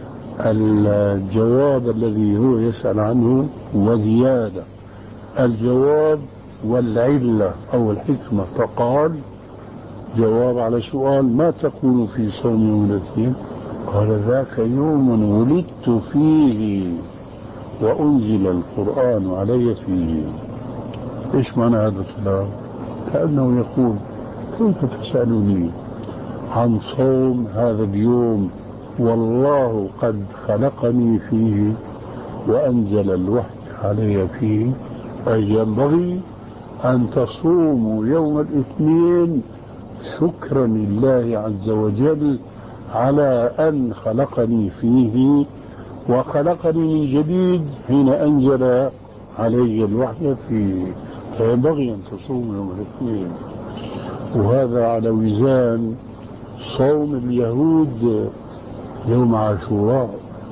الجواب الذي هو يسأل عنه وزيادة، الجواب والعلة أو الحكمة. فقال جواب على سؤال: ما تقول في صوم يوم الاثنين؟ قال: ذاك يوم ولدت فيه وأنزل القرآن علي فيه. إيش معنى هذا الكلام؟ كأنه يقول: كيف تسألني عن صوم هذا اليوم والله قد خلقني فيه وأنزل الوحي علي فيه؟ أي ينبغي أن تصوموا يوم الاثنين شكرا لله عز وجل على أن خلقني فيه وخلقني من جديد حين أنزل علي الوحي فيه، فينبغي أن تصوموا يوم الاثنين. وهذا على وزان صوم اليهود يوم عاشوراء.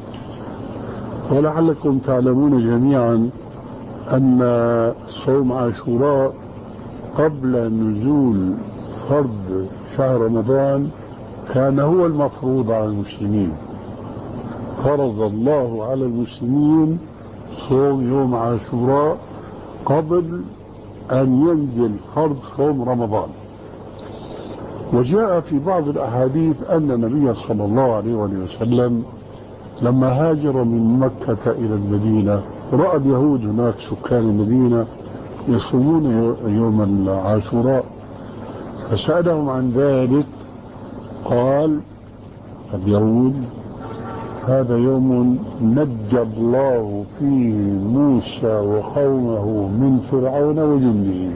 ولعلكم تعلمون جميعا أن صوم عاشوراء قبل نزول فرض شهر رمضان كان هو المفروض على المسلمين. فرض الله على المسلمين صوم يوم عاشوراء قبل أن ينزل فرض صوم رمضان. وجاء في بعض الأحاديث أن النبي صلى الله عليه وسلم لما هاجر من مكة إلى المدينة رأى اليهود هناك سكان المدينة يصومون يوم عاشوراء، فسألهم عن ذلك. قال اليهود هذا يوم نجى الله فيه موسى وقومه من فرعون وجنده،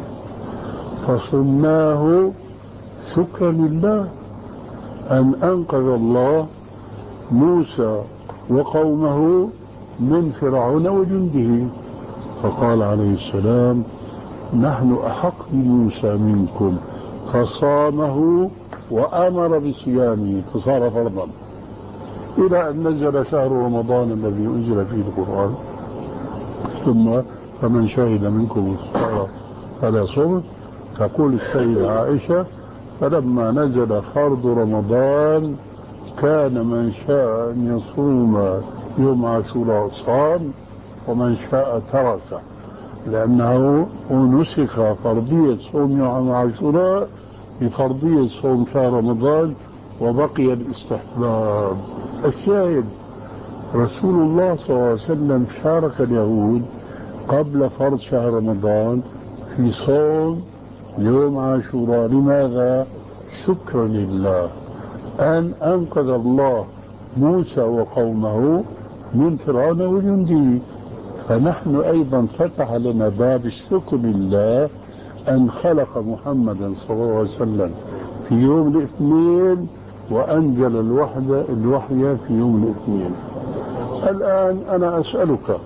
فصمناه شكرا لله أن أنقذ الله موسى وقومه من فرعون وجنده. فقال عليه السلام نحن أحق بموسى منكم، فصامه وأمر بصيامه فصار فرضا، إلى أن نزل شهر رمضان الذي أنزل فيه القرآن. ثم فمن شهد منكم الصلاة فلا صوم. تقول السيدة عائشة فلما نزل فرض رمضان كان من شاء أن يصوم يوم عاشوراء صام ومن شاء ترك، لأنه نسخ فرضية صوم يوم عاشوراء بفرضية صوم شهر رمضان وبقي الاستحباب. الشاهد رسول الله صلى الله عليه وسلم شارك اليهود قبل فرض شهر رمضان في صوم يوم عاشوراء. لماذا؟ شكرا لله أن أنقذ الله موسى وقومه من فرعون وجنده. فنحن أيضا فتح لنا باب الشكر لله أن خلق محمدا صلى الله عليه وسلم في يوم الاثنين وأنزل الوحدة الوحي في يوم الاثنين. الآن أنا أسألك،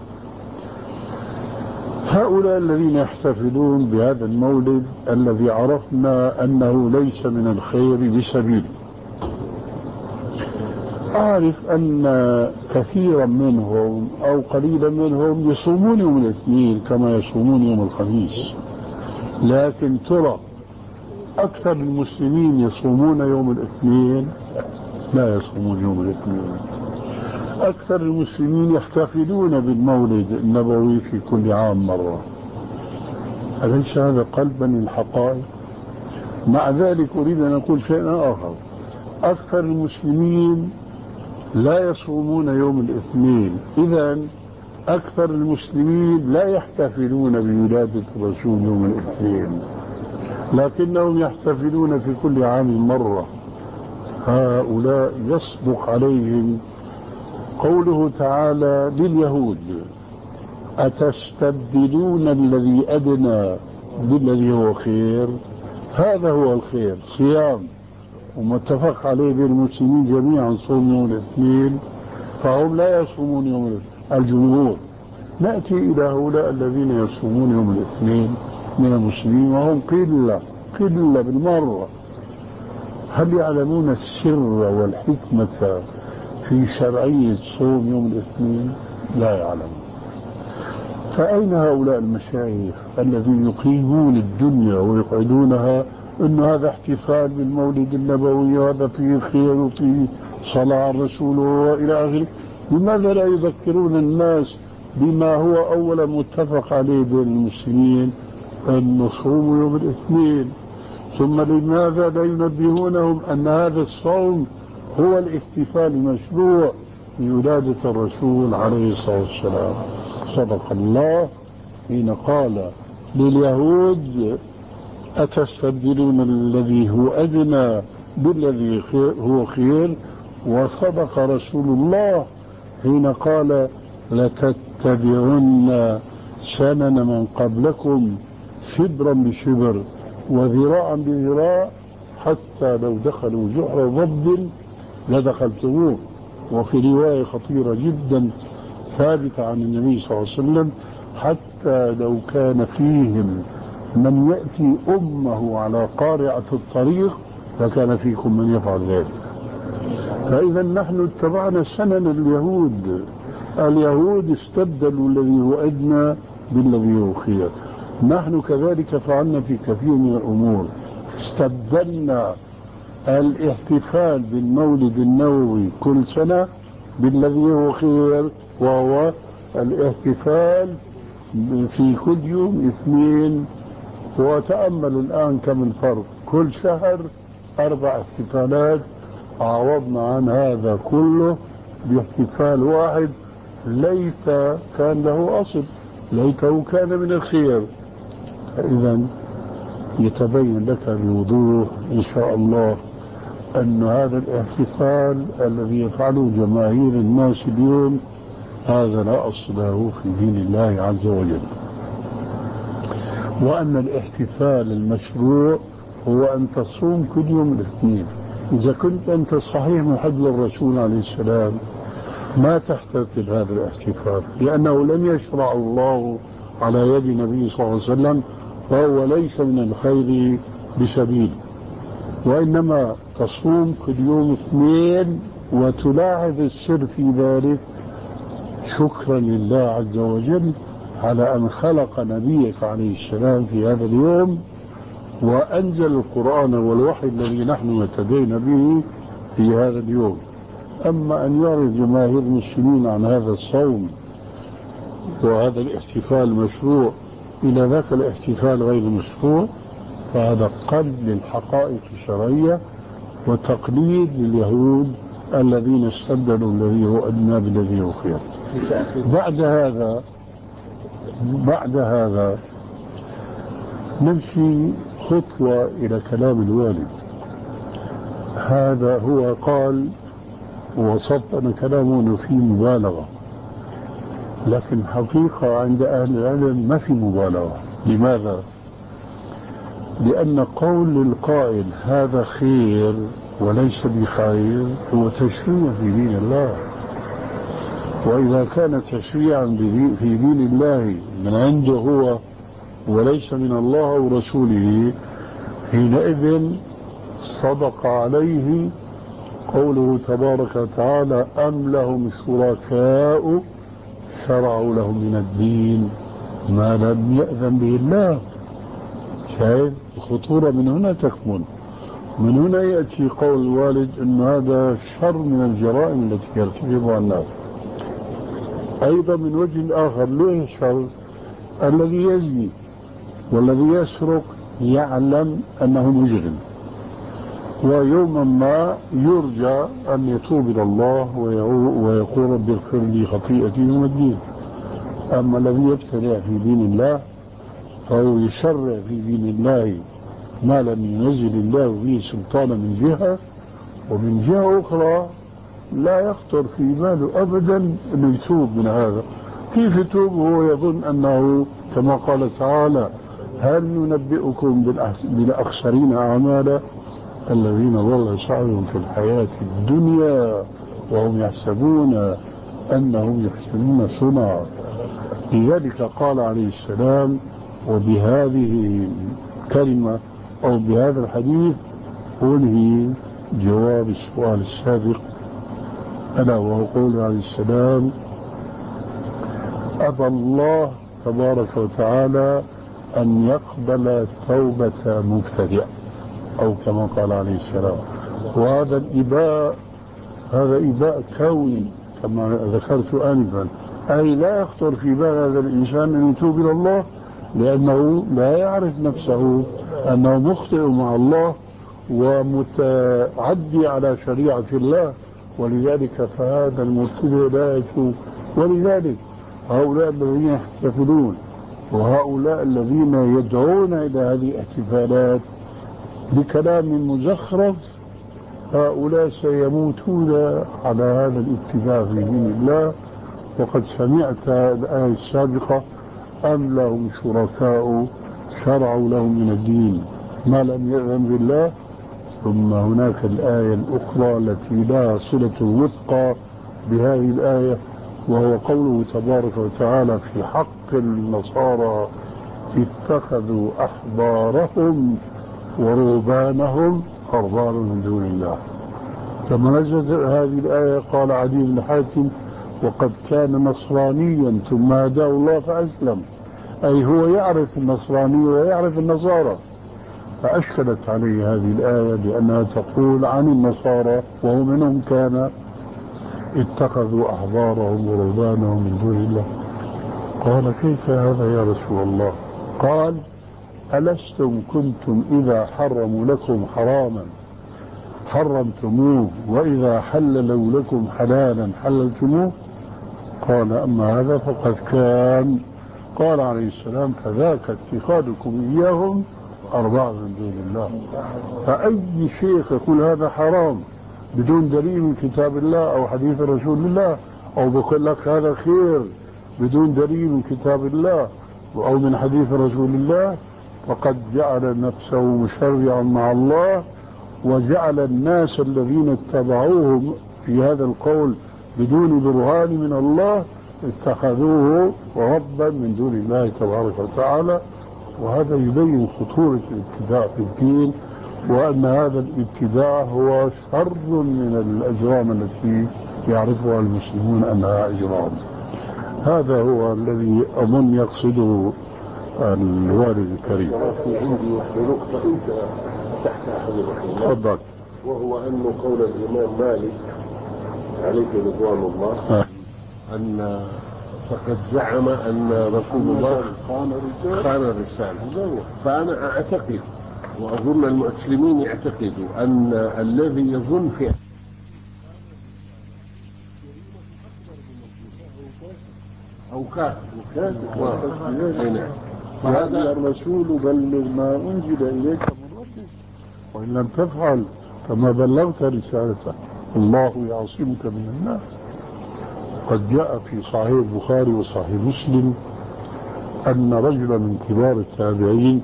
هؤلاء الذين يحتفلون بهذا المولد الذي عرفنا أنه ليس من الخير بسبيل، أعرف أن كثيرا منهم أو قليلا منهم يصومون يوم الاثنين كما يصومون يوم الخميس، لكن ترى أكثر المسلمين يصومون يوم الاثنين؟ لا يصومون يوم الاثنين. أكثر المسلمين يحتفلون بالمولد النبوي في كل عام مرة. أليس هذا قلبا للحقائق؟ مع ذلك أريد أن أقول شيئا آخر، أكثر المسلمين لا يصومون يوم الاثنين، إذن أكثر المسلمين لا يحتفلون بولادة الرسول يوم الاثنين، لكنهم يحتفلون في كل عام مرة. هؤلاء يصدق عليهم قوله تعالى لليهود أتستبدلون الذي أدنى بالذي هو خير. هذا هو الخير، صيام ومتفق عليه بين المسلمين جميعا صوم يوم الاثنين، فهم لا يصومون يوم الاثنين الجمهور. نأتي إلى هؤلاء الذين يصومون يوم الاثنين من المسلمين وهم قلة قلة بالمرة. هل يعلمون السر والحكمة في شرعية صوم يوم الاثنين؟ لا يعلمون. فأين هؤلاء المشايخ الذين يقيمون الدنيا ويقعدونها أن هذا احتفال بالمولد النبوي وهذا فيه خير وفيه صلاة على الرسول وإلى آخره؟ لماذا لا يذكرون الناس بما هو أولا متفق عليه بين المسلمين أن نصوم يوم الاثنين؟ ثم لماذا لا ينبهونهم أن هذا الصوم هو الاحتفال المشروع بولادة الرسول عليه الصلاة والسلام؟ صدق الله حين قال لليهود أتستبدلون الذي هو أدنى بالذي هو خير، وصدق رسول الله حين قال لتتبعن سنن من قبلكم شبرا بشبر وذراعا بذراع حتى لو دخلوا جحر ضب لدخلتموه. وفي رواية خطيرة جدا ثابتة عن النبي صلى الله عليه وسلم حتى لو كان فيهم من يأتي أمه على قارعة الطريق لكان فيكم من يفعل ذلك. فإذا نحن اتبعنا سنن اليهود. اليهود استبدلوا الذي هو أدنى بالذي هو خير. نحن كذلك فعلنا في كثير من الأمور، استبدلنا الاحتفال بالمولد النبوي كل سنة بالذي هو خير، وهو الاحتفال في كل يوم اثنين. وتأمل الآن كم الفرق، كل شهر أربع احتفالات، عوضنا عن هذا كله باحتفال واحد ليس كان له أصل، ليته كان من الخير. إذا يتبين لك بوضوح إن شاء الله أن هذا الاحتفال الذي يفعله جماهير الناس اليوم هذا لا أصل له في دين الله عز وجل، وأن الاحتفال المشروع هو أن تصوم كل يوم الاثنين. إذا كنت أنت صحيح محب للرسول عليه السلام ما تحتفل هذا الاحتفال، لأنه لم يشرع الله على يد النبي صلى الله عليه وسلم، فهو ليس من الخير بسبيل. وإنما تصوم كل يوم اثنين وتلاحظ السر في ذلك شكرا لله عز وجل على أن خلق نبيك عليه السلام في هذا اليوم، وأنزل القرآن والوحي الذي نحن اهتدينا به في هذا اليوم. أما أن يعرض جماهير المسلمين عن هذا الصوم وهذا الاحتفال المشروع إلى ذاك الاحتفال غير المشروع، فهذا قلب للحقائق الشرعية وتقليد لليهود الذين استبدلوا الذي هو أدنى بالذي هو خير. بعد هذا بعد هذا نمشي خطوة إلى كلام الوالد. هذا هو قال ووصفت أن كلامه فيه مبالغة، لكن حقيقة عند أهل العلم ما في مبالغة. لماذا؟ لأن قول القائل هذا خير وليس بخير هو تشريع في دين الله، وإذا كان تشريعا في دين الله من عنده هو وليس من الله ورسوله، حينئذ صدق عليه قوله تبارك وتعالى أم لهم شركاء شرعوا لهم من الدين ما لم يأذن به الله. شايف الخطورة من هنا تكمن. من هنا يأتي قول الوالد أن هذا شر من الجرائم التي يرتكبها الناس. أيضا من وجه آخر له شر الذي يزني والذي يسرق يعلم أنه مجرم، ويوما ما يرجى أن يتوب إلى الله ويقول رب اغفر لي خطيئتي يوم الدين. أما الذي يبتدع في دين الله فهو يشرع في دين الله ما لم ينزل الله به سلطانا من جهة، ومن جهة أخرى لا يخطر في باله أبدا أنه يتوب من هذا. كيف يتوب وهو يظن أنه كما قال تعالى هل ننبئكم بالأخسرين أعمالا الذين ضل سعيهم في الحياة الدنيا وهم يحسبون أنهم يحسنون صنعا. لذلك قال عليه السلام وبهذه الكلمة أو بهذا الحديث أنهي جواب السؤال السابق، ألا وهو قول عليه السلام أبى الله تبارك وتعالى أن يقبل توبة مبتدئ، أو كما قال عليه السلام. وهذا الإباء هذا إباء كوني كما ذكرت آنفا، أي لا يخطر في بال هذا الإنسان أن يتوب إلى الله، لأنه لا يعرف نفسه أنه مخطئ مع الله ومتعدي على شريعة الله، ولذلك فهذا المبتدئ لا يتوب. ولذلك هؤلاء الذين يحتفلون وهؤلاء الذين يدعون إلى هذه الاحتفالات بكلام مزخرف هؤلاء سيموتون على هذا الاتباع في دين الله. وقد سمعت الآية السابقة أم لهم شركاء شرعوا لهم من الدين ما لم يأذن بالله، ثم هناك الآية الأخرى التي لها صلة وثقى بهذه الآية، وهو قوله تبارك وتعالى في حق النصارى اتخذوا أحبارهم ورهبانهم أربابا من دون الله. لما نزلت هذه الآية قال عدي بن حاتم وقد كان نصرانيا ثم هداه الله فأسلم، أي هو يعرف النصرانية ويعرف النصارى، فأشكلت علي هذه الآية لأنها تقول عن النصارى وهم منهم كان اتخذوا أحبارهم ورهبانهم من دون الله. قال كيف هذا يا رسول الله؟ قال ألستم كنتم إذا حرموا لكم حراما حرمتموه وإذا حللوا لكم حلالا حللتموه؟ قال أما هذا فقد كان. قال عليه السلام فذاك اتخاذكم إياهم أربعة من دون الله. فأي شيخ يقول هذا حرام بدون دليل من كتاب الله أو حديث رسول الله، أو بقول لك هذا خير بدون دليل من كتاب الله أو من حديث رسول الله، فقد جعل نفسه مشرعا مع الله، وجعل الناس الذين اتبعوه في هذا القول بدون برهان من الله اتخذوه ربا من دون الله تبارك وتعالى. وهذا يبين خطورة الابتداع في الدين، وأن هذا الابتداع هو شر من الأجرام التي يعرفها المسلمون أنها أجرام. هذا هو الذي أظن يقصده الوالد الكريم. في عندي نقطة أنت تحتها حضرتك. تفضل. وهو أن قول الإمام مالك عليه رضوان الله آه. أن فقد زعم أن رسول الله خان الرسالة. فأنا أعتقد وأظن المسلمين يعتقدوا أن الذي يظن في أو كافر فهذا الرسول بلغ ما أنزل إليك من ربك وإن لم تفعل فما بلغت رسالته الله يعصمك من الناس. قد جاء في صحيح البخاري وصحيح مسلم أن رجلا من كبار التابعين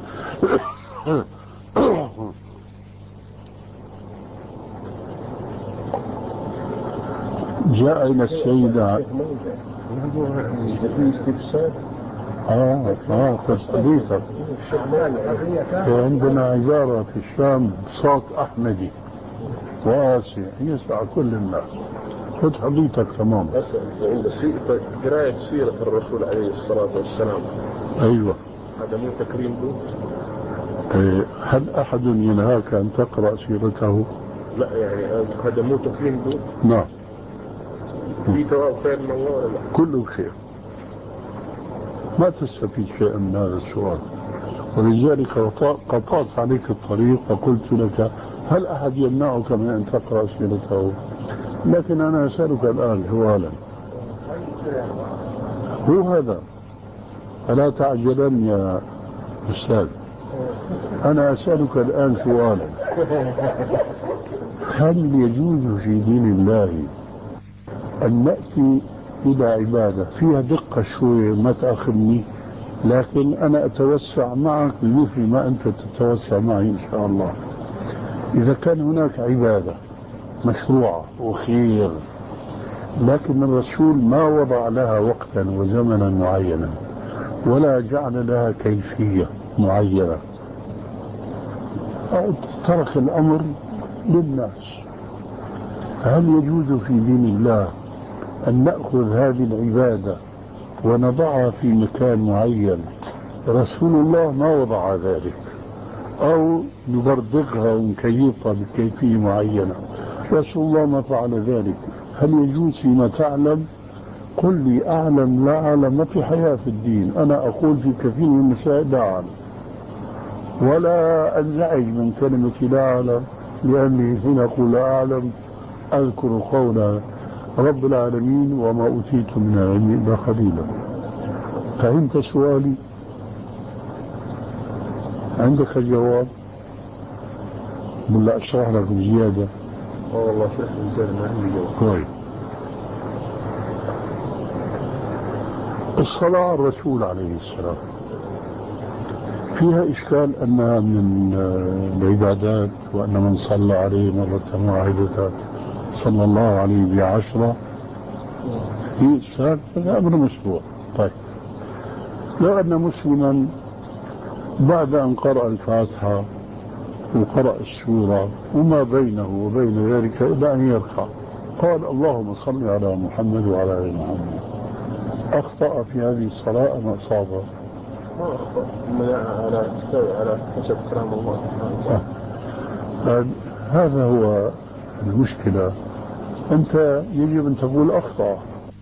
جاء إلى السيدة اه اه تصديقك. عندنا عبارة في الشام بساط أحمدي واسع يسع كل الناس. خذ حديثك تمام. عند قراءة سيرة الرسول عليه الصلاة والسلام. أيوة. هذا مو تكريم له؟ إيه هل أحد ينهاك أن تقرأ سيرته؟ لا يعني هذا مو تكريم له؟ نعم. في ثواب خير من الله ولا لا؟ كله خير. ما تستفيد شيئا من هذا السؤال، ولذلك قطعت عليك الطريق وقلت لك هل أحد يمنعك من أن تقرأ سيرته؟ لكن أنا أسألك الآن هوالا، هو هذا، فلا تعجلن يا أستاذ. أنا أسألك الآن سؤالا، هل يجوز في دين الله أن نأتي إلى عبادة فيها دقة شوية ما تأخذني، لكن أنا أتوسع معك بمثل ما أنت تتوسع معي إن شاء الله. إذا كان هناك عبادة مشروعة وخير لكن الرسول ما وضع لها وقتا وزمنا معينا ولا جعل لها كيفية معينة أو ترك الأمر للناس، هل يجوز في دين الله أن نأخذ هذه العبادة ونضعها في مكان معين رسول الله ما وضع ذلك، أو نبردقها ونكيفها بكيفية معينة رسول الله ما فعل ذلك؟ هل يجوز فيما تعلم؟ قل لي أعلم لا أعلم، ما في حياة في الدين. أنا أقول في كثير من المسائل لا أعلم ولا أنزعج من كلمة لا أعلم، لأني حين أقول لا أعلم أذكر قول رب العالمين وما أوتيت من العلم إلا قليلا. فهمت سؤالي؟ عندك الجواب ولا أشرح لك بزيادة؟ والله شيخ الإنسان ما عندي جواب. طيب، الصلاة على الرسول عليه السلام فيها إشكال أنها من العبادات، وأن من صلى عليه مرة واحدة صلى الله عليه بعشرة في إشكال، هذا أمر مشروع. طيب، لو أن مسلما بعد أن قرأ الفاتحة وقرأ السورة وما بينه وبين ذلك إلى أن يركع قال اللهم صل على محمد وعلى آل محمد، أخطأ في هذه الصلاة أم أصاب؟ ما أخطأ على على حسب كلام الله سبحانه. هذا هو المشكلة. أنت يجب أن تقول أخطأ.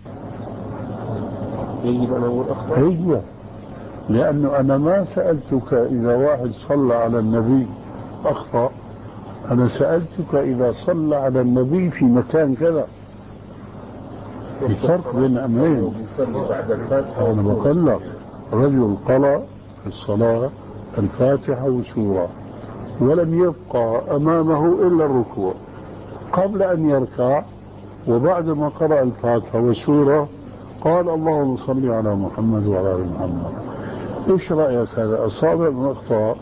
يجب أن أقول أخطأ؟ أيوة، لأنه أنا ما سألتك إذا واحد صلى على النبي أخطأ، أنا سألتك إذا صلى على النبي في مكان كذا. في فرق بين أمرين. أنا بقول لك رجل قرأ في الصلاة الفاتحة وسورة ولم يبقى أمامه إلا الركوع قبل أن يركع، وبعد ما قرأ الفاتحة وسورة قال اللهم صل على محمد وعلى آل محمد. إيش رأيك؟ هذا أصابع من أخطاء؟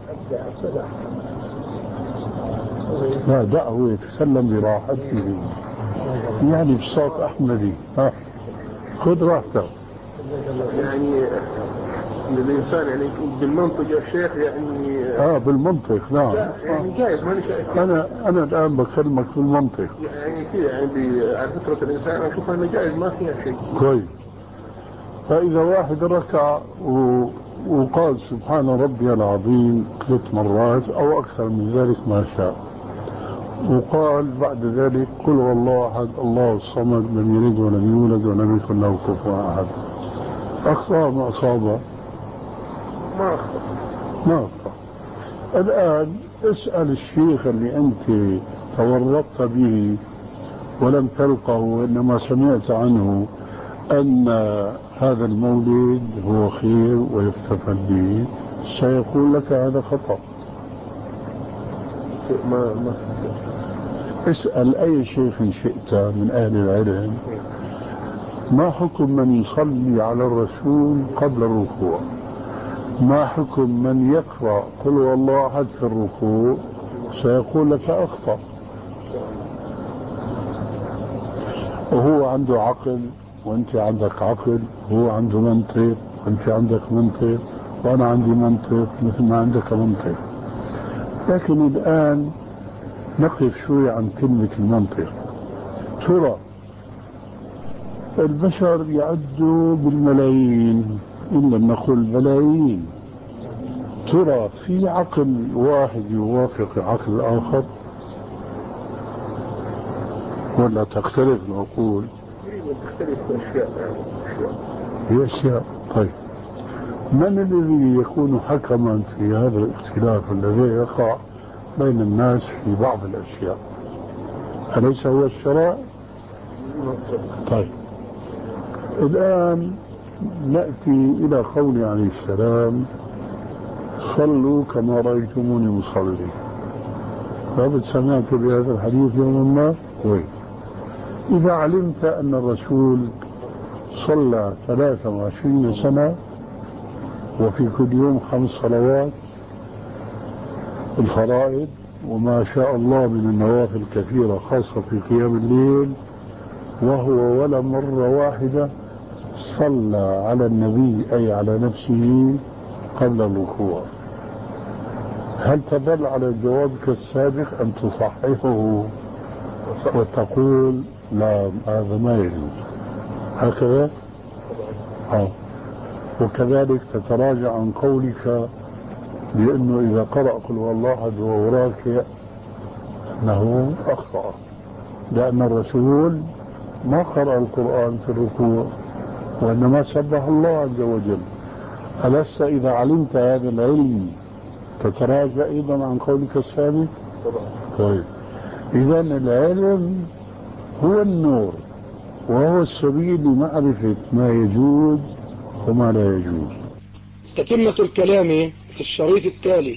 لا، دعه يتكلم براحته، يعني بصوت أحمدي. ها، خذ راحتك. يعني الإنسان يعني بالمنطق يا شيخ، يعني اه بالمنطق. نعم يعني جائز، ماني شايف. أنا أنا الآن بكلمك بالمنطق يعني كذا، يعني على فكرة الإنسان أشوف أنه جائز، ما فيها شيء. كويس. فإذا واحد ركع و... وقال سبحان ربي العظيم ثلاث مرات أو أكثر من ذلك ما شاء، وقال بعد ذلك قل هو الله أحد الله الصمد لم يلد ولم يولد ولم يكن له كفوا أحد، أخطأ ما أصابه؟ ما أخطأ. ما أخطأ. الآن اسأل الشيخ اللي أنت تورطت به ولم تلقه وإنما سمعت عنه أن هذا المولد هو خير ويحتفل به، سيقول لك هذا خطأ. ما ما اسأل أي شيخ شئت من أهل العلم ما حكم من يصلي على الرسول قبل الركوع، ما حكم من يقرأ قل هو الله أحد في الركوع، سيقول لك أخطأ. وهو عنده عقل وانت عندك عقل، هو عنده منطق وانت عندك منطق، وانا عندي منطق مثل ما عندك منطق. لكن الان نقف شوي عن كلمة المنطق. ترى البشر يعدوا بالملايين إن لم نقل بلايين، ترى في عقل واحد يوافق عقل آخر ولا تختلف العقول؟ تختلف أشياء هي أشياء. طيب من الذي يكون حكما في هذا الاختلاف الذي يقع بين الناس في بعض الأشياء؟ أليس هو الشرع؟ طيب الآن نأتي إلى قول عليه السلام صلوا كما رأيتموني أصلي. فقد سمعت بهذا الحديث يوما ما. كويس. إذا علمت أن الرسول صلى ثلاثة وعشرين سنة وفي كل يوم خمس صلوات الفرائض وما شاء الله من النوافل كثيرة خاصة في قيام الليل، وهو ولا مرة واحدة صلى على النبي أي على نفسه قبل الركوع، هل تظل على جوابك السابق أن تصححه وتقول لا هذا ما يجوز هكذا؟ آه. وكذلك تتراجع عن قولك بأنه إذا قرأ قل هو الله أحد وهو راكع أنه أخطأ، لأن الرسول ما قرأ القرآن في الركوع وإنما سبح الله عز وجل. ألست إذا علمت هذا العلم تتراجع أيضا عن قولك السابق؟ طيب إذا العلم هو النور وهو السبيل لمعرفة ما يجوز وما لا يجوز. تتمة الكلام في الشريط التالي.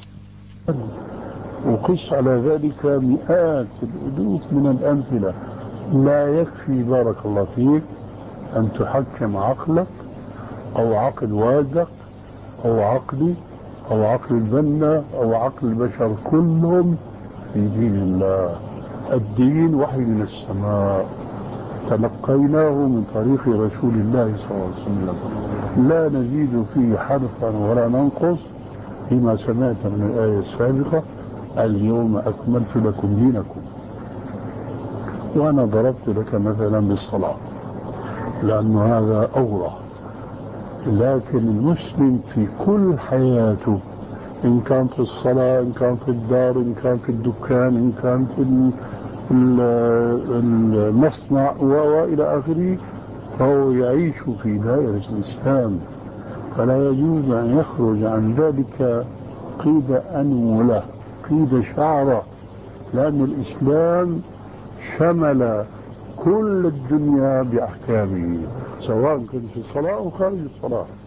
وقس على ذلك مئات الألوف من الأمثلة. لا يكفي بارك الله فيك أن تحكم عقلك أو عقل والدك أو عقلي أو عقل البنا أو عقل البشر كلهم في دين الله. الدين وحي من السماء تلقيناه من طريق رسول الله صلى الله عليه وسلم، لا نزيد فيه حرفا ولا ننقص فيما سمعت من الآية السابقة اليوم أكملت لكم دينكم. وأنا ضربت لك مثلا بالصلاة لأن هذا أوضح. لكن المسلم في كل حياته، إن كان في الصلاة، إن كان في الدار، إن كان في الدكان، إن كان في المصنع وإلى آخره، فهو يعيش في دائرة الإسلام، فلا يجوز أن يخرج عن ذلك قيد أنملة، قيد شعرة، لأن الإسلام شمل كل الدنيا بأحكامه، سواء كان في الصلاة أو خارج الصلاة.